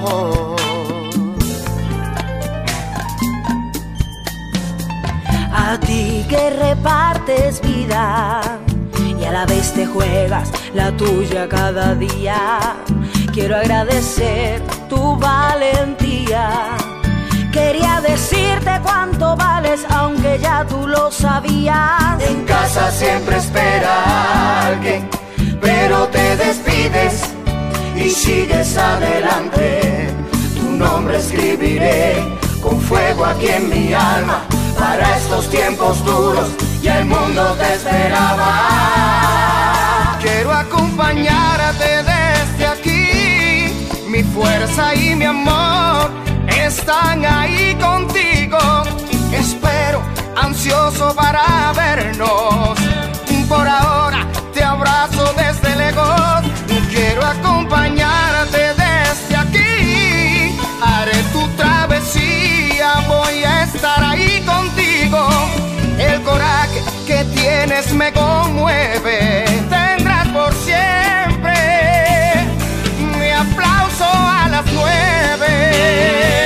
A ti que repartes vida y a la vez te juegas la tuya cada día. Quiero agradecer tu valentía. Quería decirte cuánto vales, aunque ya tú lo sabías. En casa siempre espera alguien, pero te despides y sigues adelante. Tu nombre escribiré con fuego aquí en mi alma. Para estos tiempos duros ya el mundo te esperaba. Quiero acompañarte desde aquí. Mi fuerza y mi amor están ahí contigo. Espero ansioso para vernos. Por ahora te abrazo desde lejos. Quiero acompañarte desde aquí. Haré tu travesía, voy a estar ahí contigo. El coraje que tienes me conmueve. Tendrás por siempre mi aplauso a las 9.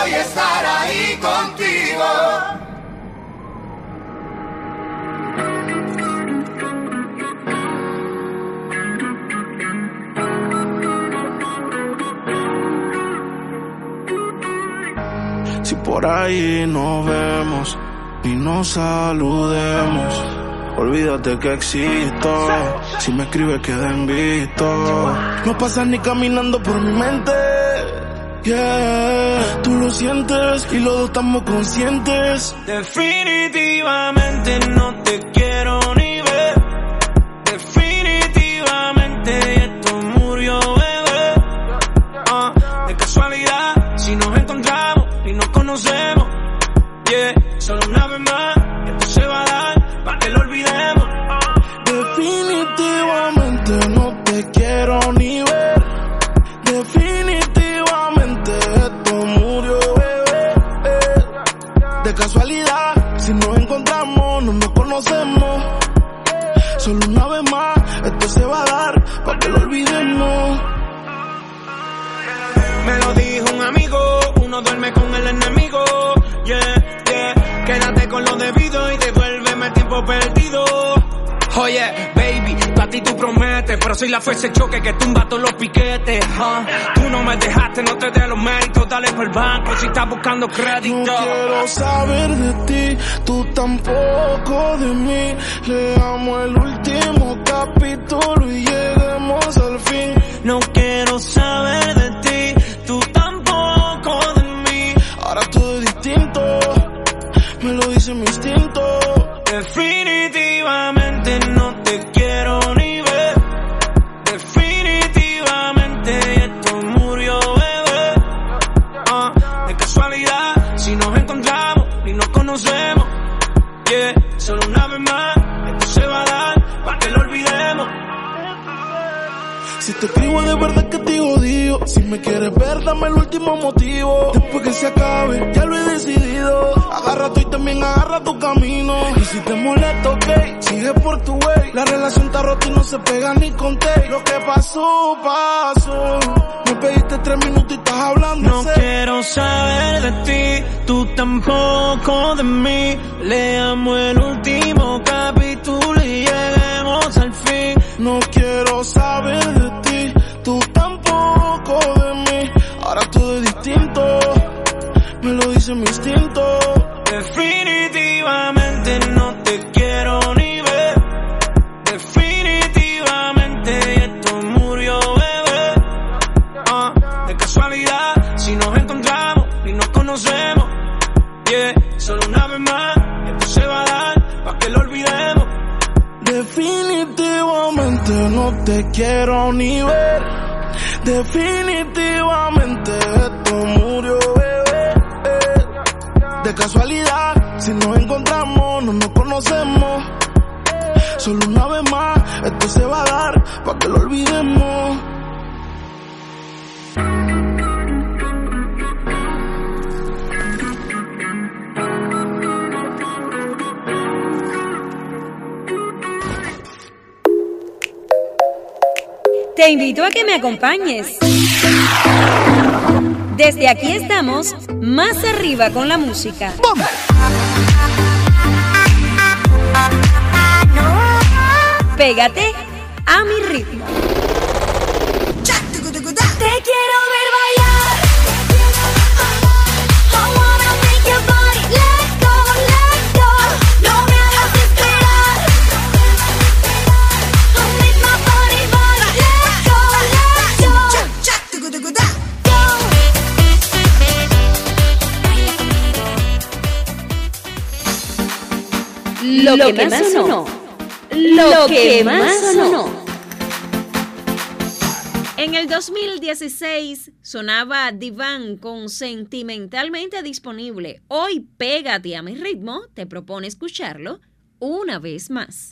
voy a estar ahí contigo. Si por ahí nos vemos y nos saludemos, olvídate que existo. Si me escribes queda en visto. No pasas ni caminando por mi mente. Yeah, tú lo sientes y los dos estamos conscientes. Definitivamente no te quiero ni ver. Definitivamente esto murió, bebé. De casualidad, si nos encontramos y nos conocemos, yeah, solo una vez más, esto se va a dar para que lo olvidemos. Definitivamente no te quiero ni ver. Definitivamente esto murió, bebé. De casualidad, si nos encontramos, no nos conocemos. Solo una vez más, esto se va a dar para que lo olvidemos. Me lo dijo un amigo, uno duerme con el enemigo. Yeah, yeah, quédate con lo debido y devuélveme el tiempo perdido. Oye, baby, a ti tú prometes, pero soy la fuerza de choque que tumba todos los piquetes. Tú no me dejaste, no te dé los méritos, dale por el banco si estás buscando crédito. No quiero saber de ti, tú tampoco de mí. Leamos el último capítulo y lleguemos al fin. No quiero saber de ti, tú tampoco de mí. Ahora todo es distinto, me lo dice mi instinto. Definitivamente no te quiero ni ver. Definitivamente esto murió, bebé. De casualidad, si nos encontramos y nos conocemos, yeah, solo una vez más, esto se va a dar para que lo olvidemos. Si te escribo de verdad que te odio. Si me quieres ver, dame el último motivo. Después que se acabe, ya lo he decidido. Agarra tú y también agarra tu camino. Y si te molesta, ok, sigue por tu way. La relación está rota y no se pega ni con té. Lo que pasó, pasó. Me pediste 3 minutos y estás hablando. No quiero saber de ti, tú tampoco de mí. Leamos el último capítulo y lleguemos al fin. No quiero saber de ti, tú tampoco de mí. Ahora todo es distinto, me lo dice mi instinto. Definitivamente no te quiero ni ver. Definitivamente esto murió, bebé. De casualidad, si nos encontramos y nos conocemos, yeah, solo una vez más, esto se va a dar para que lo olvidemos. Definitivamente no te quiero ni ver. Definitivamente esto murió, bebé. De casualidad, si nos encontramos, no nos conocemos. Solo una vez más, esto se va a dar para que lo olvidemos. Te invito a que me acompañes. Desde aquí estamos más arriba con la música. ¡Bum! Pégate a mi ritmo. Te quiero ver bailar. I wanna make your body let go, let go. No me hagas esperar. I'll make my body let go, let go. Lo que más sonó. Lo que más sonó. En el 2016 sonaba Diván con Sentimentalmente Disponible. Hoy Pégate a mi ritmo te propone escucharlo una vez más.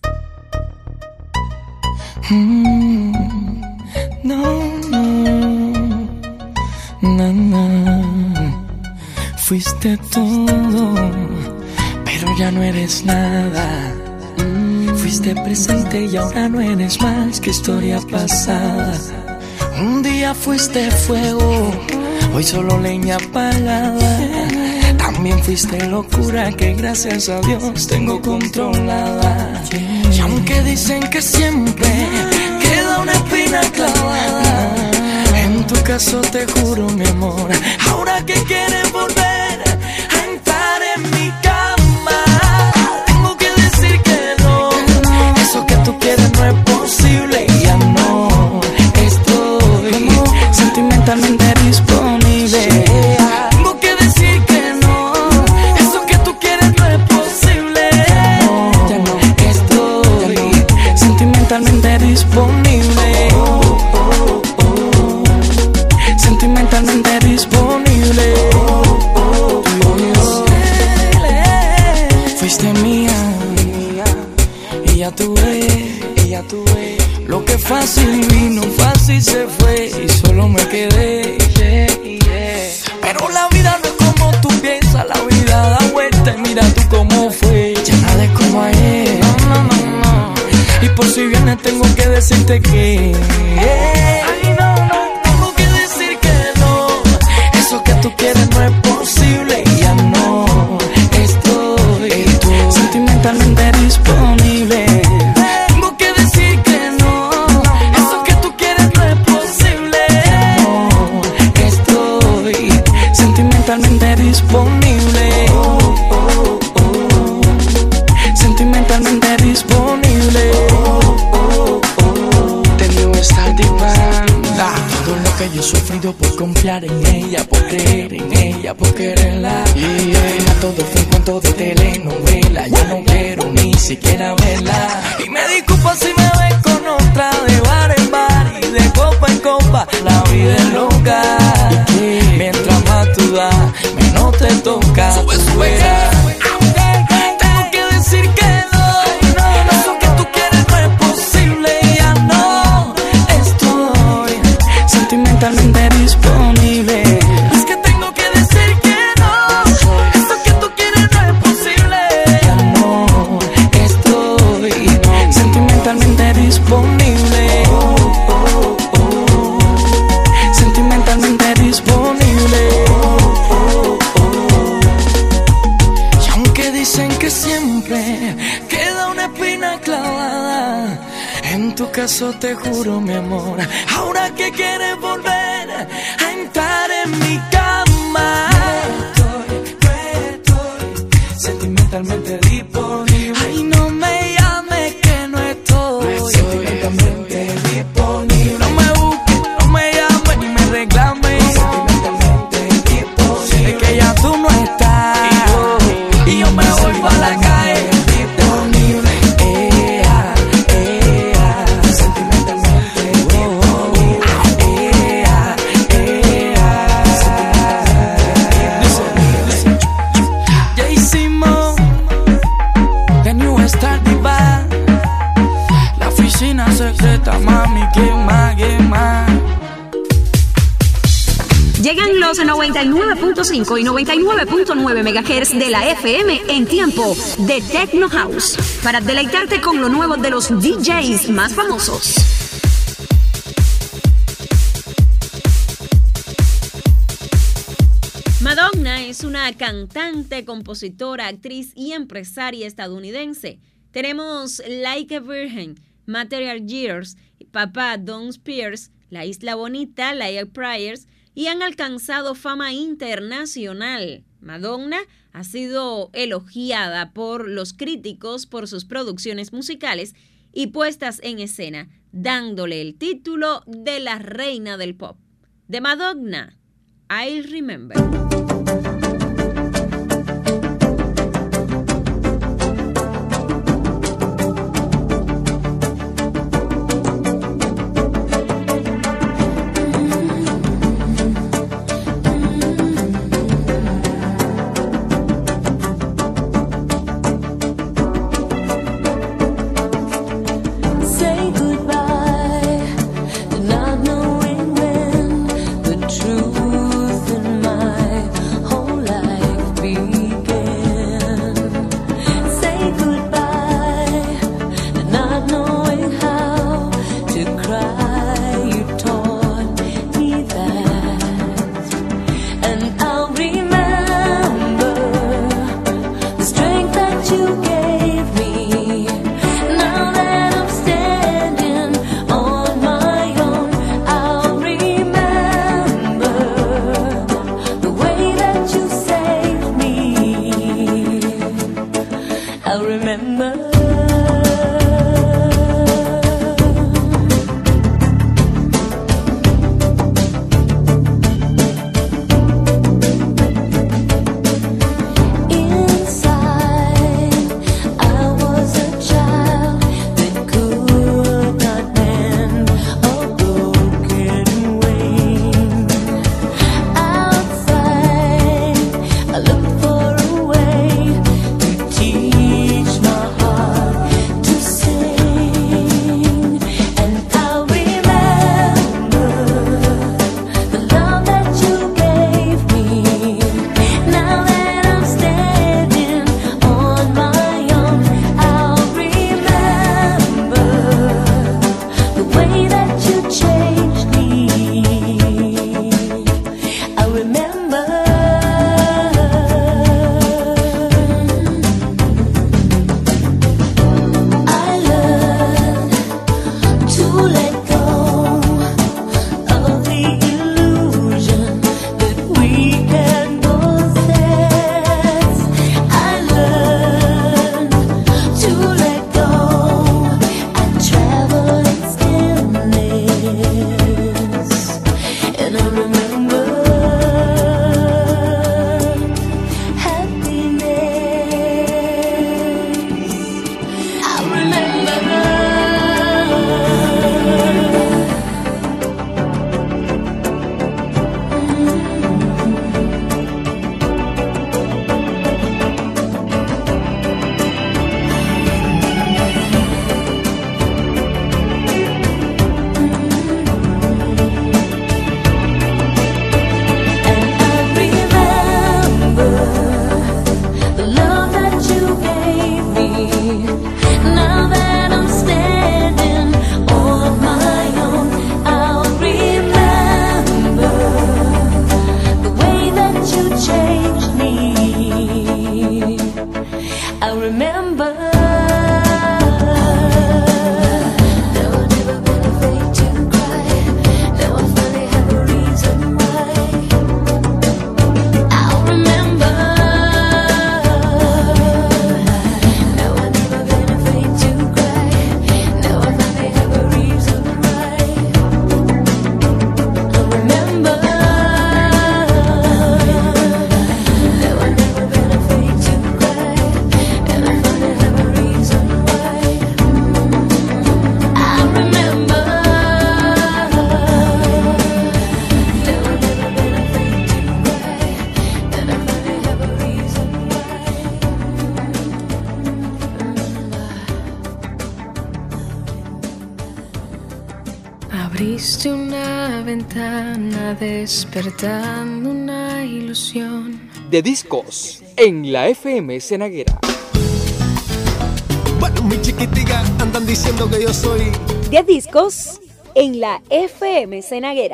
Fuiste todo, pero ya no eres nada. Fuiste presente y ahora no eres más que historia pasada. Un día fuiste fuego, hoy solo leña apagada. También fuiste locura que gracias a Dios tengo controlada. Y aunque dicen que siempre queda una espina clavada, en tu caso te juro mi amor, ahora que quieres volver a entrar en mi cama, tengo que decir que no, eso que tú quieres no es posible. Y ya no estoy sentimentalmente disponible. Tengo que decir que no, eso que tú quieres no es posible. Ya no estoy sentimentalmente disponible. Sentimentalmente disponible. Fuiste mía y ya tuve lo que fácil vino, fácil se fue y solo me quedé. Pero la vida no es como tú piensas, la vida da vuelta y mira tú cómo fue. Ya nada es como ayer, no. Y por si vienes tengo que decirte que tengo que decir que no, eso que tú quieres no es posible. Y ya no estoy sentimentalmente disponible. Tengo que decir que no, eso que tú quieres no es posible. No estoy sentimentalmente disponible. Sentimentalmente disponible. Tengo esta banda. Todo lo que yo he sufrido por confiar en ella, por creer en ella, por quererla. Todo fue un cuento de telenovela. Yo no quiero ni siquiera verla. Y me disculpo si me ves con otra, de bar en bar y de copa en copa. La vida es loca. Mientras más tú das, menos te toca. Sube. Tengo que decir que no, eso que tú quieres no es posible. Ya no estoy sentimentalmente disponible. Es que tengo que decir que no, eso que tú quieres no es posible. Ya no estoy sentimentalmente disponible. Sentimentalmente disponible. Y aunque dicen que siempre queda una espina clavada, en tu caso te juro mi amor, ahora que quieres volver a entrar en mi cama, estoy sentimentalmente disponible. Ay, no me llames que no estoy sentimentalmente disponible. No me busques, no me llames ni me reclames. Sentimentalmente disponible. Es que ya tú no estás y yo me voy para la calle. Disponible. Sentimentalmente disponible. Ya hicimos The New Star Diva, la oficina secreta, mami, ¿qué más, qué más? Llegan los 99.5 y 99.9 MHz de la FM en tiempo de Techno House, para deleitarte con lo nuevo de los DJs más famosos. Madonna es una cantante, compositora, actriz y empresaria estadounidense. Tenemos Like a Virgin, Material Years, Papá Don Spears, La Isla Bonita, Like Prayers, y han alcanzado fama internacional. Madonna ha sido elogiada por los críticos por sus producciones musicales y puestas en escena, dándole el título de la reina del pop. De Madonna, I'll Remember. Not knowing when the truth in my Abriste una ventana despertando una ilusión. De discos en la FM Cenaguera. Bueno, mi chiquitica, andan diciendo que yo soy De discos en la FM Cenaguera.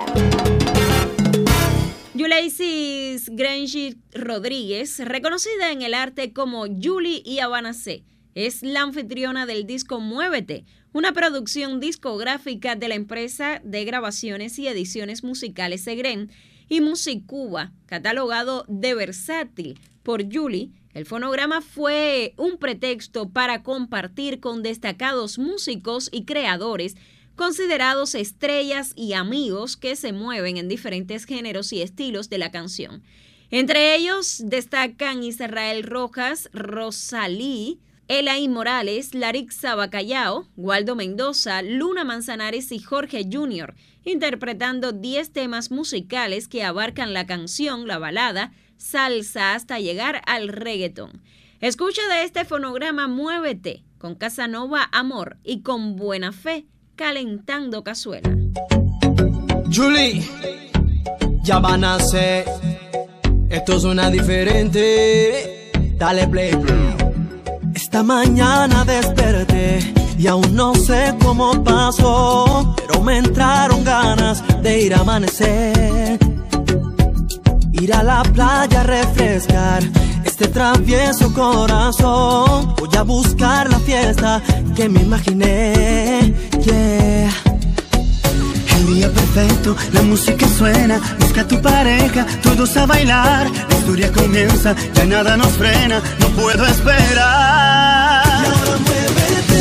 Yuleisis Granchi Rodríguez, reconocida en el arte como Yuli y Habana C, es la anfitriona del disco Muévete, una producción discográfica de la empresa de grabaciones y ediciones musicales Segren y Music Cuba, catalogado de versátil por Yuli. El fonograma fue un pretexto para compartir con destacados músicos y creadores considerados estrellas y amigos que se mueven en diferentes géneros y estilos de la canción. Entre ellos destacan Israel Rojas, Rosalí, Elaí Morales, Larixa Bacallao, Waldo Mendoza, Luna Manzanares y Jorge Jr., interpretando 10 temas musicales que abarcan la canción, la balada, salsa hasta llegar al reggaetón. Escucha de este fonograma Muévete, con Casanova Amor y con Buena Fe, Calentando Cazuela. Julie, ya van a ser. Esto suena diferente. Dale play. Esta mañana desperté y aún no sé cómo pasó, pero me entraron ganas de ir a amanecer. Ir a la playa a refrescar este travieso corazón. Voy a buscar la fiesta que me imaginé, yeah. El día perfecto, la música suena, busca a tu pareja, todos a bailar. La historia comienza, ya nada nos frena, no puedo esperar. Y ahora muévete,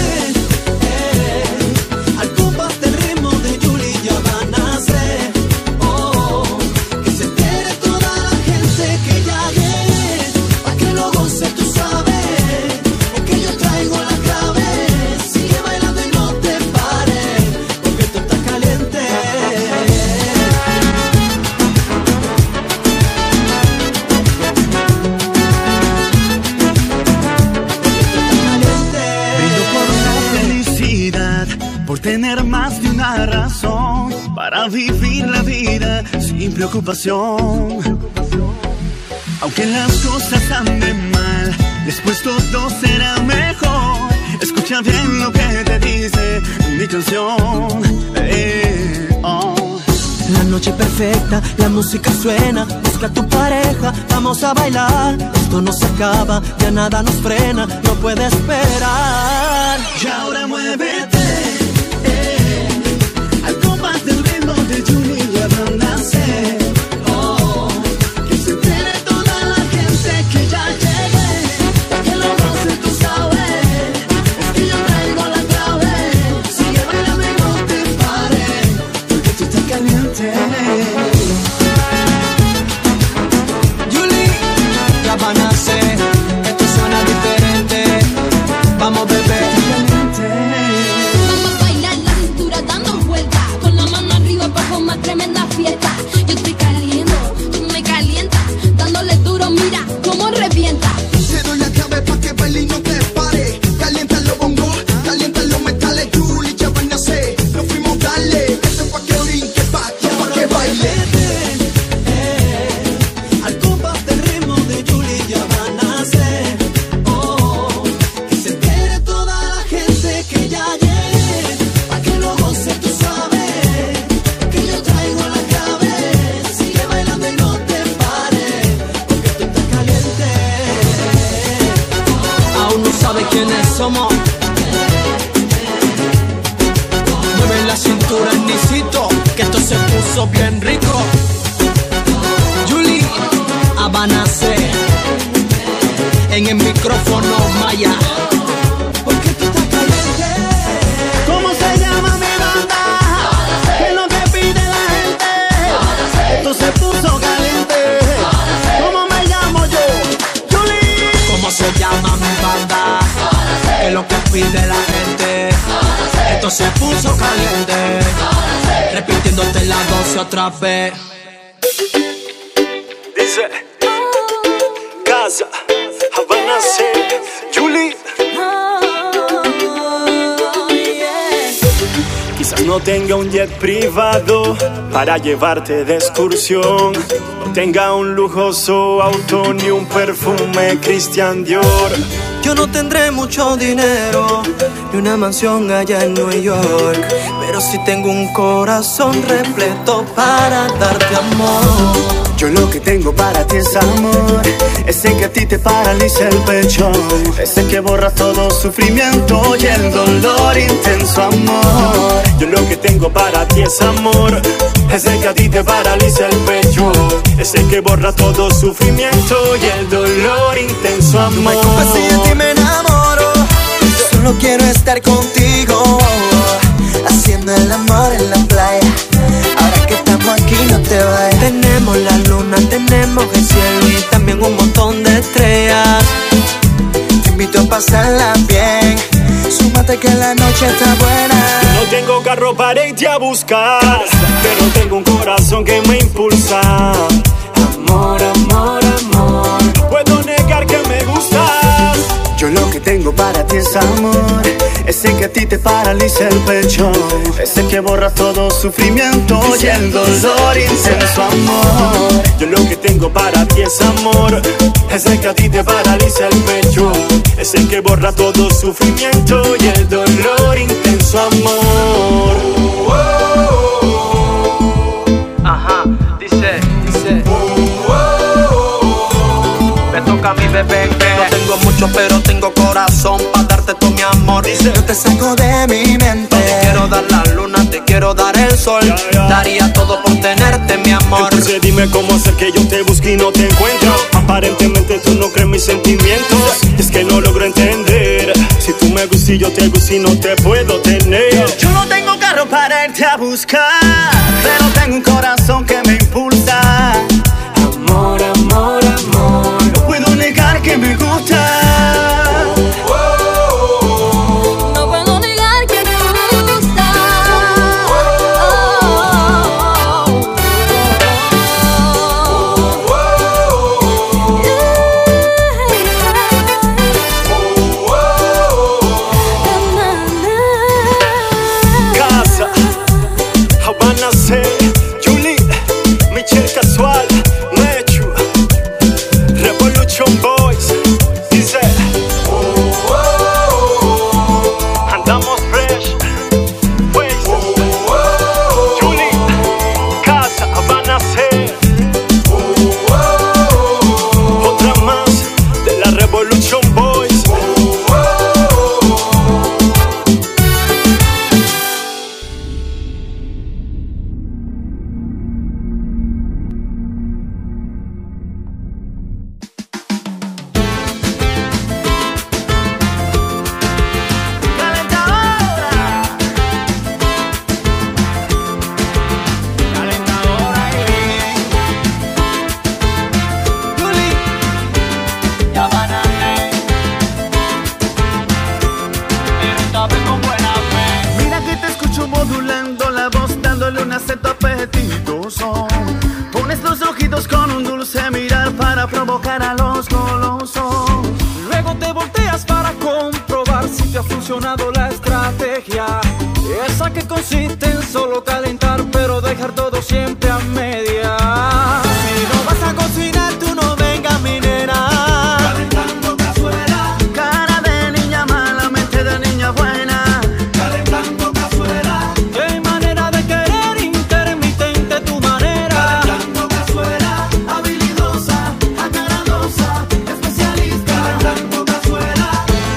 al compás del ritmo de Julie y Habana C. Oh, que se entere toda la gente que ya llegué, pa' que lo goce, tú sabes, porque yo traigo la clave. Sigue bailando y no te pares, porque esto está caliente. Brindo por la felicidad, por tener más de una razón para vivir la vida sin preocupación. Aunque las cosas anden mal, después todo será mejor. Escucha bien lo que te dice mi canción. Oh. La noche perfecta, la música suena, busca a tu pareja, vamos a bailar. Esto no se acaba, ya nada nos frena, no puede esperar. Y ahora muévete, al compás del ritmo de Julie y Habana C. Oh, que se entere toda la gente que ya llegué, que lo goce, tú sabes, es que yo traigo la clave. Sigue bailando y no te pares, porque tú estás caliente. Julie, ya van a ser, esto suena diferente. Vamos, bebé. Vamos a bailar la cintura dando vueltas, con la mano arriba para formar tremenda fiesta. Yo estoy caliente, tú me calientas, dándole duro, mira cómo revienta. Te doy la clave pa' que baile y no te pare. Calienta los bongos, calienta los metales. Julie, ya van a ser, nos fuimos, dale. Esto es pa' que brinque, pa' que baile. Al compás del ritmo de Julie y Habana C. Oh, que se entere toda la gente que ya llegué, pa' que lo goce, tú sabes, que yo traigo la clave. Sigue bailando y no te pares, porque tú estás caliente. Aún no sabes quiénes somos. Mueve la cintura, Nisito, que esto se puso bien rico. Julie, Habana C, en el micrófono Maya. Porque tú estás caliente. ¿Cómo se llama mi banda? ¿Qué es lo que pide la gente? Esto se puso caliente. ¿Cómo me llamo yo? Julie. ¿Cómo se llama mi banda? ¿Qué es lo que pide la gente? Esto se puso caliente. Repitiéndote la 12 otra vez. Dice Casa, Habana C, Julie. Quizás no no tenga un jet privado para llevarte de excursión, no tenga un lujoso auto ni un perfume Christian Dior. Yo no tendré mucho dinero ni una mansión allá en New York, pero sí tengo un corazón repleto para darte amor. Yo lo que tengo para ti es amor, ese que a ti te paraliza el pecho, ese que borra todo sufrimiento y el dolor intenso, amor. Yo lo que tengo para ti es amor, ese que a ti te paraliza el pecho, ese que borra todo sufrimiento y el dolor intenso, amor. No me culpes si de ti me enamoro, solo quiero estar contigo, haciendo el amor en la playa. Ahora que estamos aquí no te vayas. Tenemos la luna, tenemos el cielo y también un montón de estrellas. Te invito a pasarla bien, súmate que la noche está buena. No tengo carro para irte a buscar, pero tengo un corazón que me impulsa. Amor, amor, amor, no puedo negar que me gustas. Yo lo que tengo para ti es amor, ese que a ti te paraliza el pecho, ese que borra todo sufrimiento y el dolor intenso, amor. Yo lo que tengo para ti es amor, ese que a ti te paraliza el pecho, ese que borra todo sufrimiento y el dolor intenso, amor. Ajá, dice. Me toca a mi bebé. No tengo mucho pero tengo corazón para darte todo mi amor. Dice, yo te saco de mi mente. No te quiero dar la luna, te quiero dar el sol. Daría todo por tenerte, mi amor. Entonces dime cómo hacer que yo te busque y no te encuentro. Aparentemente tú no crees mis sentimientos, es que no logro entender. Si tú me gustas y yo te gusto y no te puedo tener. Yo no tengo carro para irte a buscar, pero tengo un corazón que me impulsa. Amor, amor, amor, no puedo negar que me gusta. No puedo negar que me gusta. Casa, Habana C, Julie, Michelle Casual, Mechu, Revolution Boys, dice. Andamos fresh, Julie, Casa, Habana C. Otra más de la Revolution Boys. Mira que te escucho modulando la voz, dándole un acento apetitoso. Pones los ojitos con un dulce mirar para provocar a los golosos. Luego te volteas para comprobar si te ha funcionado la estrategia. Esa que consiste en solo calentar, pero dejar todo siempre a media. Si no vas a cocinar, tú no vengas, mi nena. Calentando cazuela, cara de niña mala, mente de niña buena. calentando cazuela. Qué manera de querer, intermitente tu manera. Calentando cazuela, habilidosa, acaradosa, especialista. Calentando cazuela.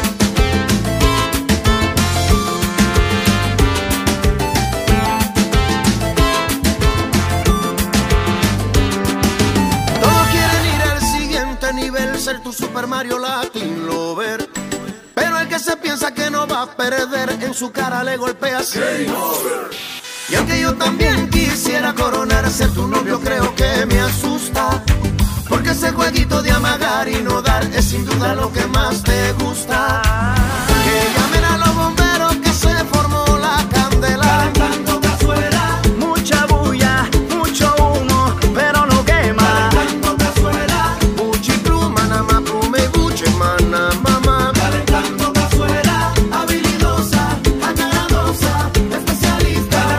Todos quieren ir al siguiente nivel, ser tu Super Mario Latin Lover. Pero el que se piensa que no va a perder, en su cara le golpea Game Over. Y aunque yo también quisiera coronar, ser tu novio creo que me asusta. Porque ese jueguito de amagar y no dar es sin duda lo que más te gusta. Que llamen a los bomberos que se formó la candela. Calentando cazuela, Mucha bulla, mucho humo, pero no quema. calentando cazuela. Buchi pluma, nama plume, buche, mana, mamá. Calentando cazuela, habilidosa, acaradosa, especialista.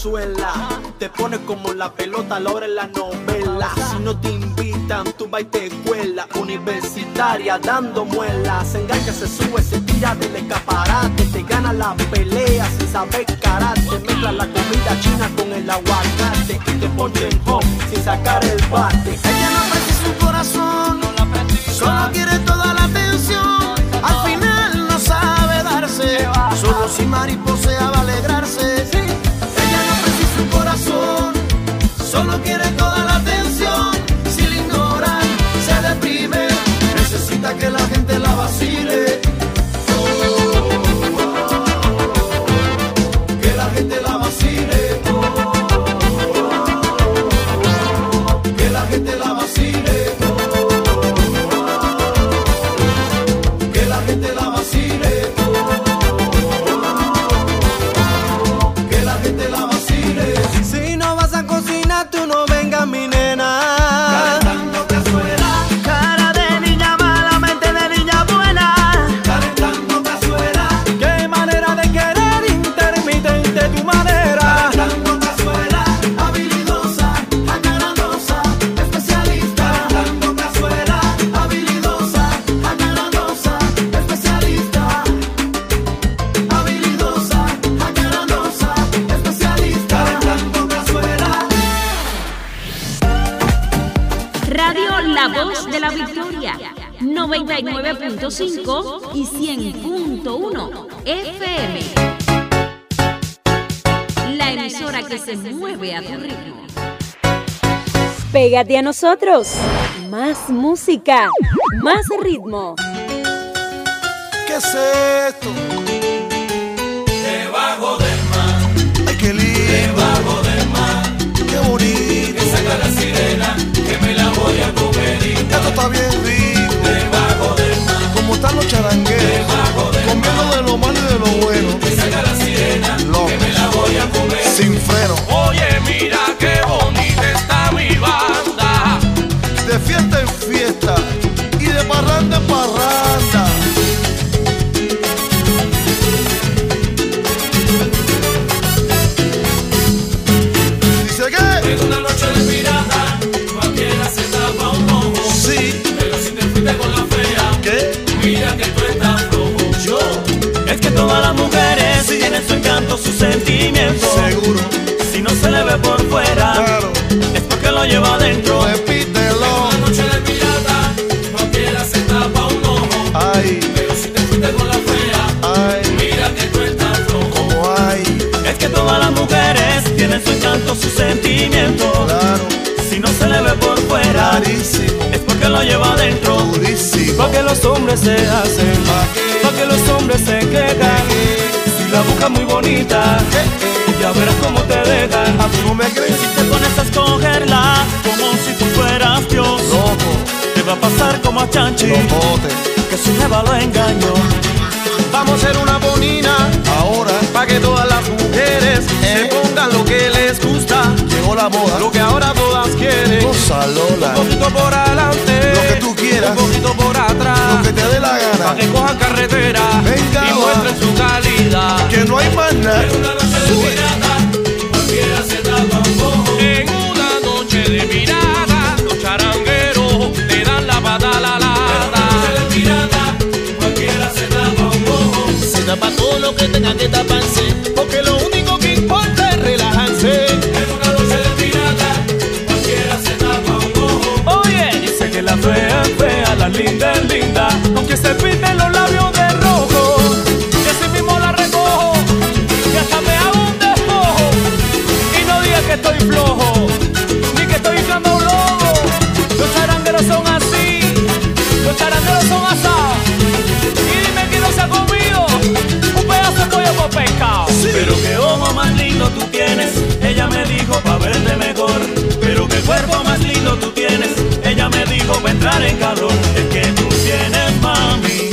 Venezuela. Te pones como la pelota a la hora en la novela. Si no te invitan, tú vas y te cuela. Universitaria dando muelas. Se engancha, se sube, se tira del escaparate. Te gana la pelea sin saber karate. Mezcla la comida china con el aguacate y te ponche en home sin sacar el bate. Ella no precisa un corazón, solo quiere toda la atención. Al final no sabe darse, solo si mariposea va a alegrarse. Ella no precisa un corazón, solo quiere toda la atención. Si la ignoran, se deprime, necesita que la gente la vacile. Que la gente la vacile. Que la gente la vacile. Que la gente la vacile. Que la gente la vacile. Si no vas a cocinar, tú no vengas, mi nena. Calentando cazuela. Cara de niña mala, mente de niña buena. Calentando cazuela. Qué manera de querer, intermitente tu manera. Calentando cazuela. Habilidosa, acarandosa, especialista. Calentando cazuela. Habilidosa, acarandosa, especialista. Habilidosa, acarandosa, especialista. Calentando cazuela. Radio La Voz de la Victoria, 99.5 y 100.1 FM. La emisora que se mueve a tu ritmo. Pégate a nosotros. Más música, más ritmo. ¿Qué es esto? Debajo del mar, Ay, qué lindo. debajo del mar, Qué bonito. que saca la sirena, que me la voy a comer. Esto está bien rico. Debajo del mar, Como están los charangueros, debajo del comiendo de lo malo y de lo bueno. que saca la sirena, Locos. que me la voy a comer. Sin freno. Oye, mira qué bonita está mi banda. De fiesta en fiesta y de parranda en parranda. ¿Dice qué? En una noche de pirata, cualquiera se tapa un ojo. Sí. Pero si te fuiste con la fea, ¿Qué? mira que tú estás flojo. Yo. Es que todas las mujeres tienen su encanto, su sentimiento. Seguro. Si no se le ve por fuera, Claro. es porque lo lleva adentro. Repítelo. En una noche de pirata, cualquiera se tapa un ojo. Ay, Pero si te fuiste con la fea, ay, mira que tú estás flojo. como ay. Es que todas las mujeres tienen su encanto, su sentimiento. Claro. Si no se le ve por fuera, Clarísimo. es porque lo lleva adentro. Durísimo. Pa' que los hombres se hacen, pa' que los hombres se quedan. Si la buscas muy bonita, ya verás cómo te dejan. ¿A tú no me crees? Si te pones a escogerla como si tú fueras Dios, Loco. te va a pasar como a Chanchi, Locote. que su jeva lo engañó. Vamos a hacer una bonina Ahora pa' que todas las mujeres se pongan lo que les gusta, llegó la moda. lo que ahora todas quieren. Cosa Lola. Un poquito por adelante, Lo que tú quieras. un poquito por atrás, Lo que te dé la pa' gana. que cojan carretera Venga, y va. muestren su calidad. Que no hay más nada. En una noche de pirata, cualquiera se tapa un ojo. En una noche de mirada, los charangueros te dan la badalala. De pirata, cualquiera se tapa un ojo. Se tapa todo lo que tenga que taparse, porque lo único que importa es relajarse. En una noche de pirata, cualquiera se tapa un ojo. Oye, dice que la fea es fea, la linda es linda, aunque se pinten los labios de rojo. Y así mismo la recojo, y hasta me hago un despojo. Y no digas que estoy flojo, ni que estoy inflando un lobo. Los charangueros son así, los charangueros son asados. Y dime que no se ha comido un pedazo de pollo por pescado. Pero qué ojo más lindo tú tienes, ella me dijo pa' verte mejor. Pero qué cuerpo más lindo tú tienes, ella me dijo pa' entrar en calor. Es que tú tienes, mami,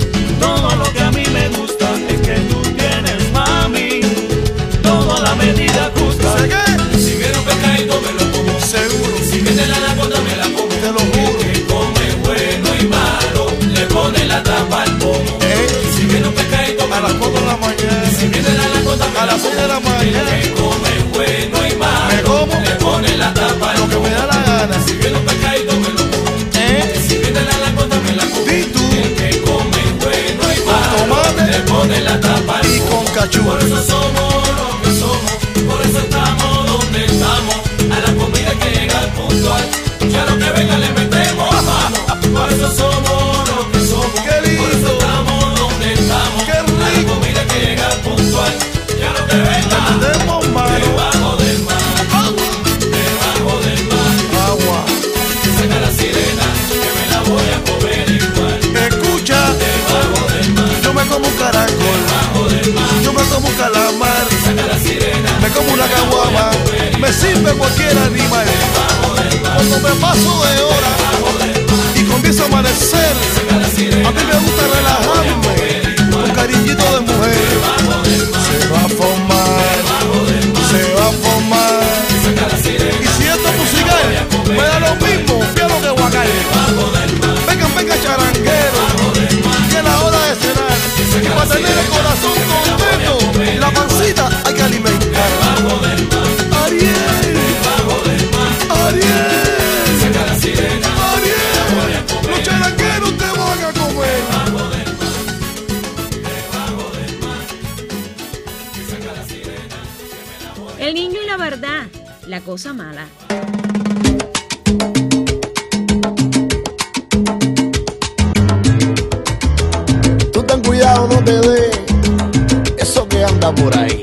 todo lo que a mí me gusta. Es que tú tienes, mami, todo a la medida justa. Si viene un pescadito me lo como. Seguro. Si viene la anaconda me la como. Te lo juro. El que come bueno y malo, le pone la tapa al pomo. Si viene un pescadito me A las 4 de la mañana. Si viene la anaconda me A la las 6 de la como. mañana. El que come bueno y malo. Me como, le pone la tapa lo que me da la gana. Si viene un pescadito me lo como. Si viene la langota me la como. ¿Y tú? El que come bueno y malo, le pone la tapa y con cachú. Por eso somos lo que somos, por eso estamos donde estamos. A la comida que llega puntual, ya lo que venga le metemos mano. Por eso somos lo que somos, por eso estamos donde estamos. A la comida que llega puntual, ya lo que venga le metemos mano. Debajo del mar, debajo del mar, agua. Que saca la sirena, que me la voy a comer igual. Escucha, debajo del mar, yo me como un caracol, debajo del mar, yo me como un calamar, que saca la sirena, me como una caguama, me sirve cualquier animal. Cuando me paso de hora y comienzo a amanecer, a mí me gusta relajarme con cariñito de mujer. Se va a formar, se va a formar. Y si esto es musical, me da lo mismo, piano que guacal. Vengan, vengan charangueros, que es la hora de cenar. Y para tener el corazón contento, la pancita hay que alimentar. Ariel, Ariel, los charangueros te van a comer. El niño y la verdad, la cosa mala. Tú ten cuidado, no te dé eso que anda por ahí.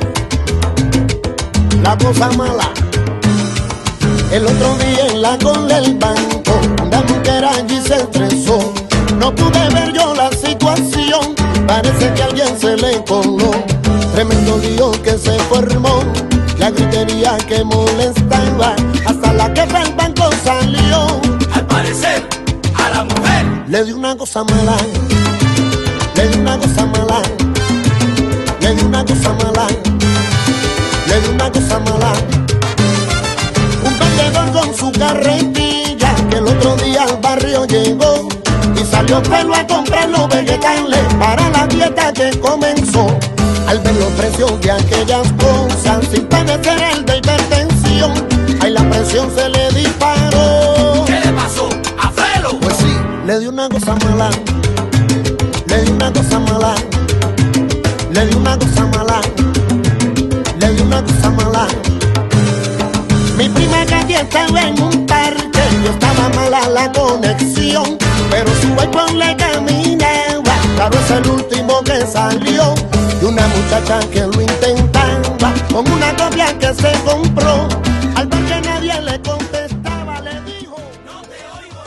La cosa mala. El otro día en la cola del banco, una mujer allí se estresó. No pude ver yo la situación, parece que a alguien se le coló. Tremendo lío que se formó, la gritería que molestaba, hasta la jefa del banco salió. Al parecer, a la mujer le dio una cosa mala, le dio una cosa mala, le dio una cosa mala, le dio una cosa mala. Un vendedor con su carretilla, que el otro día al barrio llegó y salió pelo a comprar los vegetales para la dieta que comenzó. Al ver los precios de aquellas cosas, sin padecer el de hipertensión, ahí la presión se le disparó. ¿Qué le pasó a Felo? Pues sí, le dio una cosa mala, le dio una cosa mala, le dio una cosa mala, le dio una cosa mala. Mi prima Katy estaba en un parque y estaba mala la conexión, pero su iPhone le caminaba, claro es el último que salió. Y una muchacha que lo intentaba con una copia que se compró, al ver que nadie le contestaba le dijo: no te oigo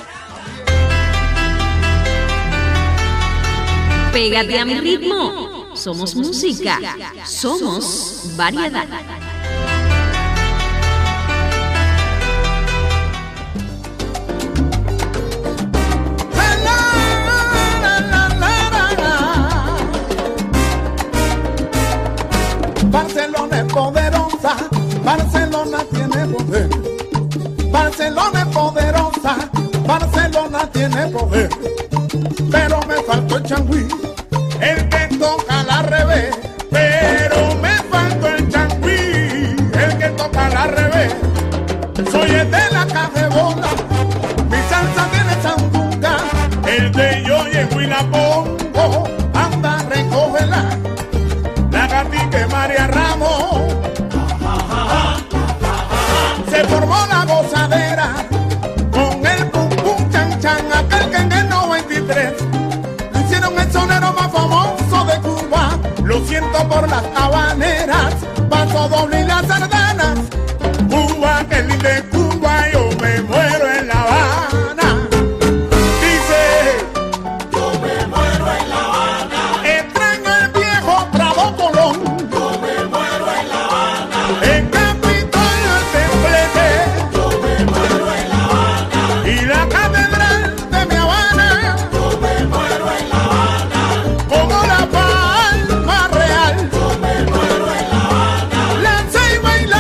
nada. Pégate a mi ritmo. Somos música. Somos variedad. Barcelona es poderosa, Barcelona tiene poder. Barcelona es poderosa, Barcelona tiene poder. Pero me faltó el changüí, el que toca al revés. Pero me faltó el changüí, el que toca al revés. Soy el de la cajebola, mi salsa tiene sandunga. El de yo llego y la pongo, anda, recógela. La gatica María Ramos, se formó la gozadera con el pum pum chan chan, aquel que en el 93 le hicieron el sonero más famoso de Cuba. Lo siento por las habaneras, paso doble y las sardanas. Cuba, que linda es Cuba, yo me muero en La Habana. Dice, yo me muero en La Habana. Extraño el viejo Bravo Colón. Yo me muero en La Habana. En Capitolio el templete. Yo me muero en La Habana. Y la catedral de mi Habana. Yo me muero en La Habana. Como la Palma Real. Yo me muero en La Habana. La Ceiba y la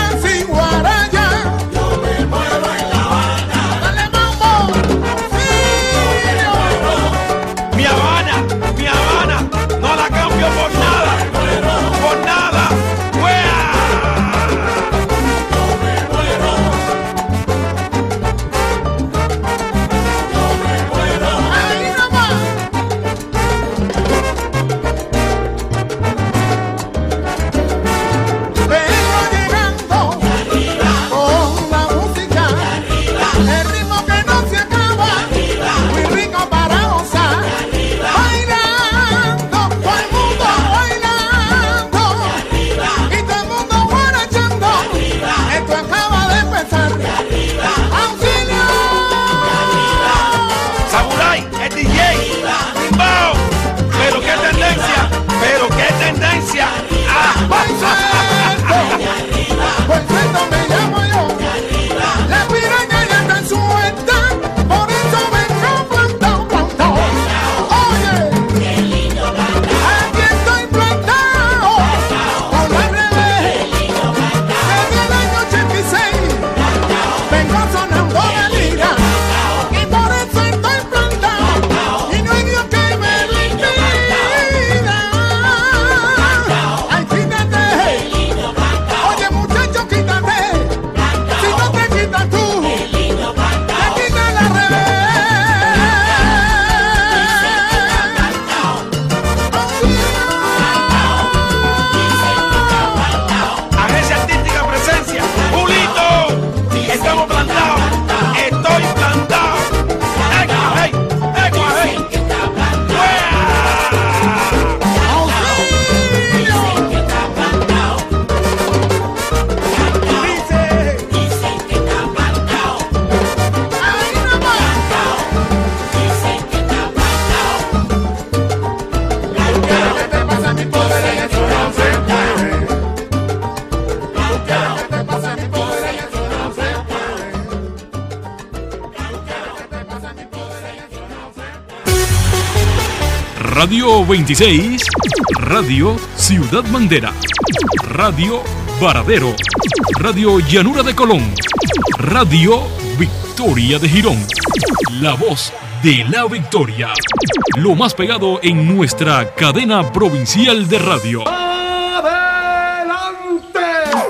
Radio 26, Radio Ciudad Bandera, Radio Varadero, Radio Llanura de Colón, Radio Victoria de Girón, la voz de la Victoria, lo más pegado en nuestra cadena provincial de radio. ¡Adelante!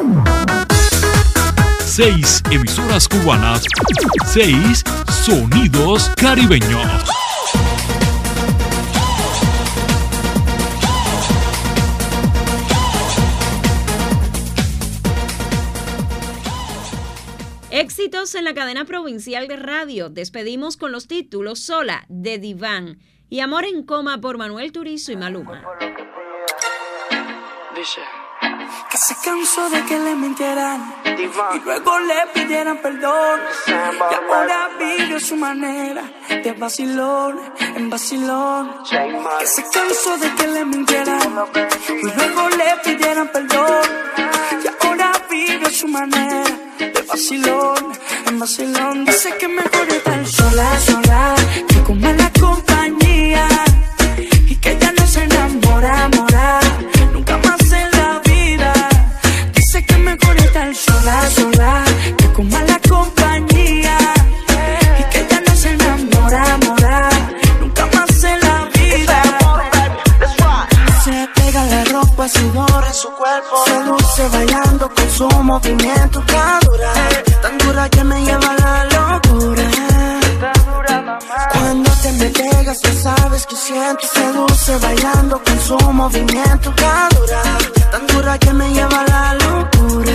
6 emisoras cubanas, 6 sonidos caribeños. Éxitos en la cadena provincial de radio. Despedimos con los títulos Sola, de Diván, y Amor en Coma por Manuel Turizo y Maluma. Dice que se cansó de que le mintieran y luego le pidieran perdón, y ahora vive a su manera de vacilón en vacilón. Que se cansó de que le mintieran y luego le pidieran perdón, y ahora vive a su manera de vacilón en vacilón. Dice que mejor estar sola, sola, que con mala compañía, y que ya no se enamora, nunca más en la vida. Dice que mejor estar sola, sola, que con mala compañía, y que ya no se enamora, nunca más en la vida. Se pega la ropa, sudor en su cuerpo, se luce bailando con su movimiento tan dura que me lleva a la locura. Cuando te me pegas, tú sabes que siento, se luce bailando con su movimiento tan dura que me lleva a la locura.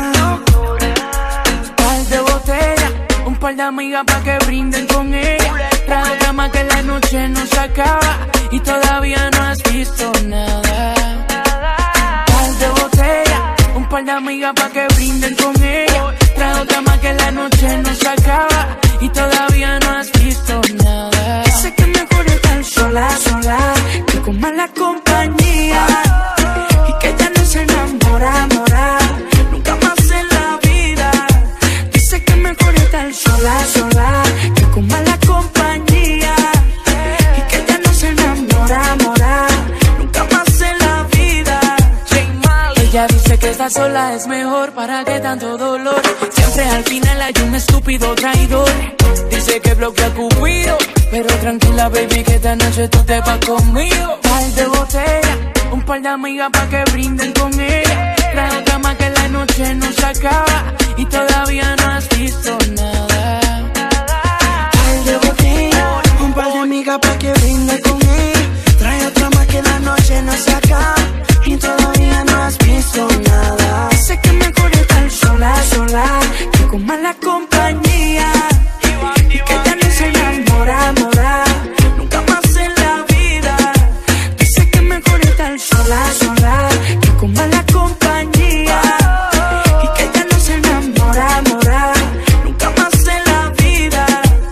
Un par de botellas, un par de amigas pa' que brinden con ella. Trae cama que la noche no se acaba y todavía no has visto nada. Un par de botellas, un par de amigas pa' que brinden con ella. Trae otra más que la noche no se acaba y todavía no has visto nada. Dice que mejor estar sola, sola, que con mala compañía, y que ya no se enamora, nunca más en la vida. Dice que mejor estar sola, sola, que con mala compañía, y que ya no se enamora, nunca más en la vida. Ella dice que estar sola es mejor, para que tanto dolor. Siempre al final hay un estúpido traidor. Dice que bloquea Cupido, pero tranquila baby que esta noche tú te vas conmigo. Un par de botellas, un par de amigas pa' que brinden con ella. Trae otra más que la noche no se acaba y todavía no has visto nada. Un par de botellas, un par de amigas pa' que brinden con ella. Trae otra más que la noche no se acaba y todavía no has visto nada. Dice que mejor estar sola, sola, que con mala compañía, y que ya no se enamora, nunca más en la vida. Dice que mejor estar sola, sola, que con mala compañía, y que ya no se enamora, nunca más en la vida.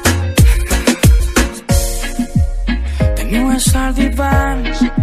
The new star divine.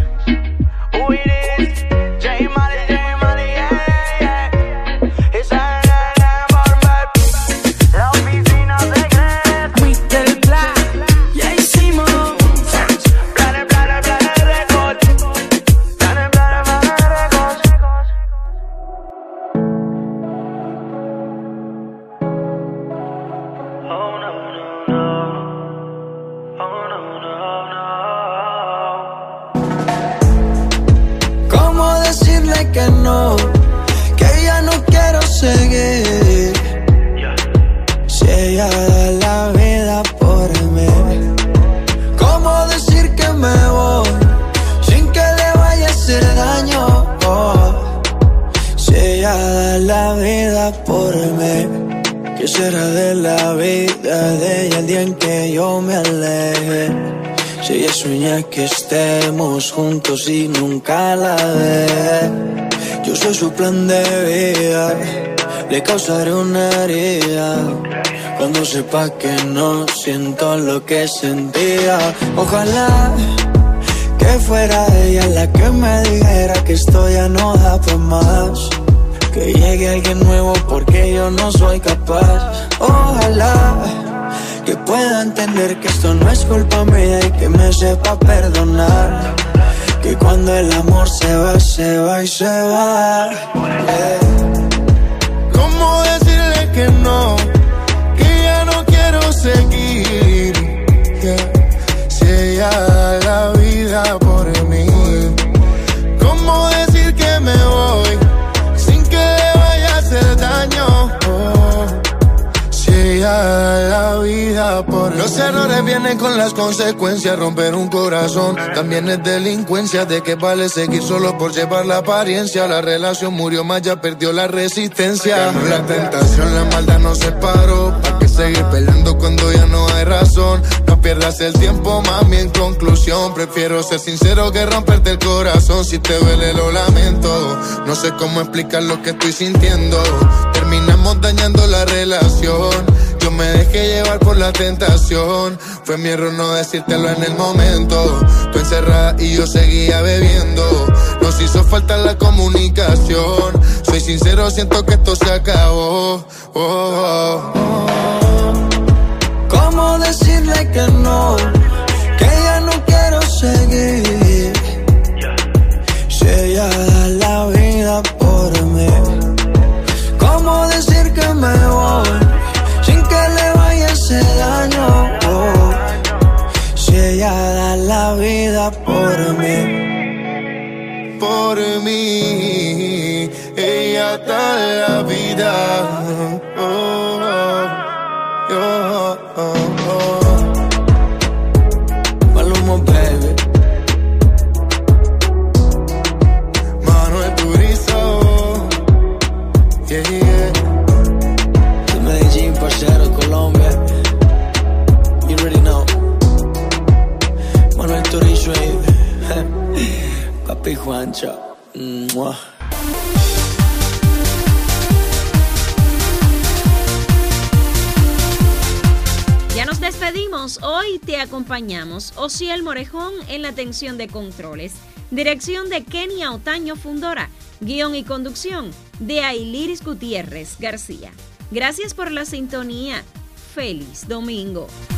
Que no, que ya no quiero seguir. Si ella da la vida por mí, ¿cómo decir que me voy sin que le vaya a hacer daño? Si ella da la vida por mí, ¿qué será de la vida de ella el día en que yo me aleje? Si ella sueña que estemos juntos y nunca la ve, yo soy su plan de vida, le causaré una herida cuando sepa que no siento lo que sentía. Ojalá que fuera ella la que me dijera que esto ya no da para más, que llegue alguien nuevo porque yo no soy capaz. Ojalá que pueda entender que esto no es culpa mía y que me sepa perdonar. Que cuando el amor se va, se va y se va. ¿Cómo decirle que no? Que ya no quiero seguir. Si ella da la vida por mí. ¿Cómo decir que me voy sin que le vaya a hacer daño? Si ella da la vida por mí. Los errores vienen con las consecuencias. Romper un corazón también es delincuencia. ¿De qué vale seguir solo por llevar la apariencia? La relación murió más, ya perdió la resistencia. La tentación, la maldad nos separó. ¿Para qué seguir peleando cuando ya no hay razón? No pierdas el tiempo, mami, en conclusión. Prefiero ser sincero que romperte el corazón. Si te duele lo lamento. No sé cómo explicar lo que estoy sintiendo. Terminamos dañando la relación. Yo me dejé llevar por la tentación. Fue mi error no decírtelo en el momento. Tú encerrada y yo seguía bebiendo. Nos hizo falta la comunicación. Soy sincero, siento que esto se acabó. ¿Cómo decirle que no? Que ya no quiero seguir. Si ella da la vida por mí. ¿Cómo decir que me voy sin que le vaya a hacer daño? Si ella da la vida por mí. Por mí, ella da la vida. Maluma, baby. Manuel Turizo. Yeah. De Medellín, parcero, Colombia. You already know. Manuel Turizo, Papi Juancho. Mua. Ya nos despedimos. Hoy te acompañamos Osiel Morejón en la atención de controles. Dirección de Kenia Otaño Fundora. Guión y conducción de Ailiris Gutiérrez García. Gracias por la sintonía. Feliz domingo.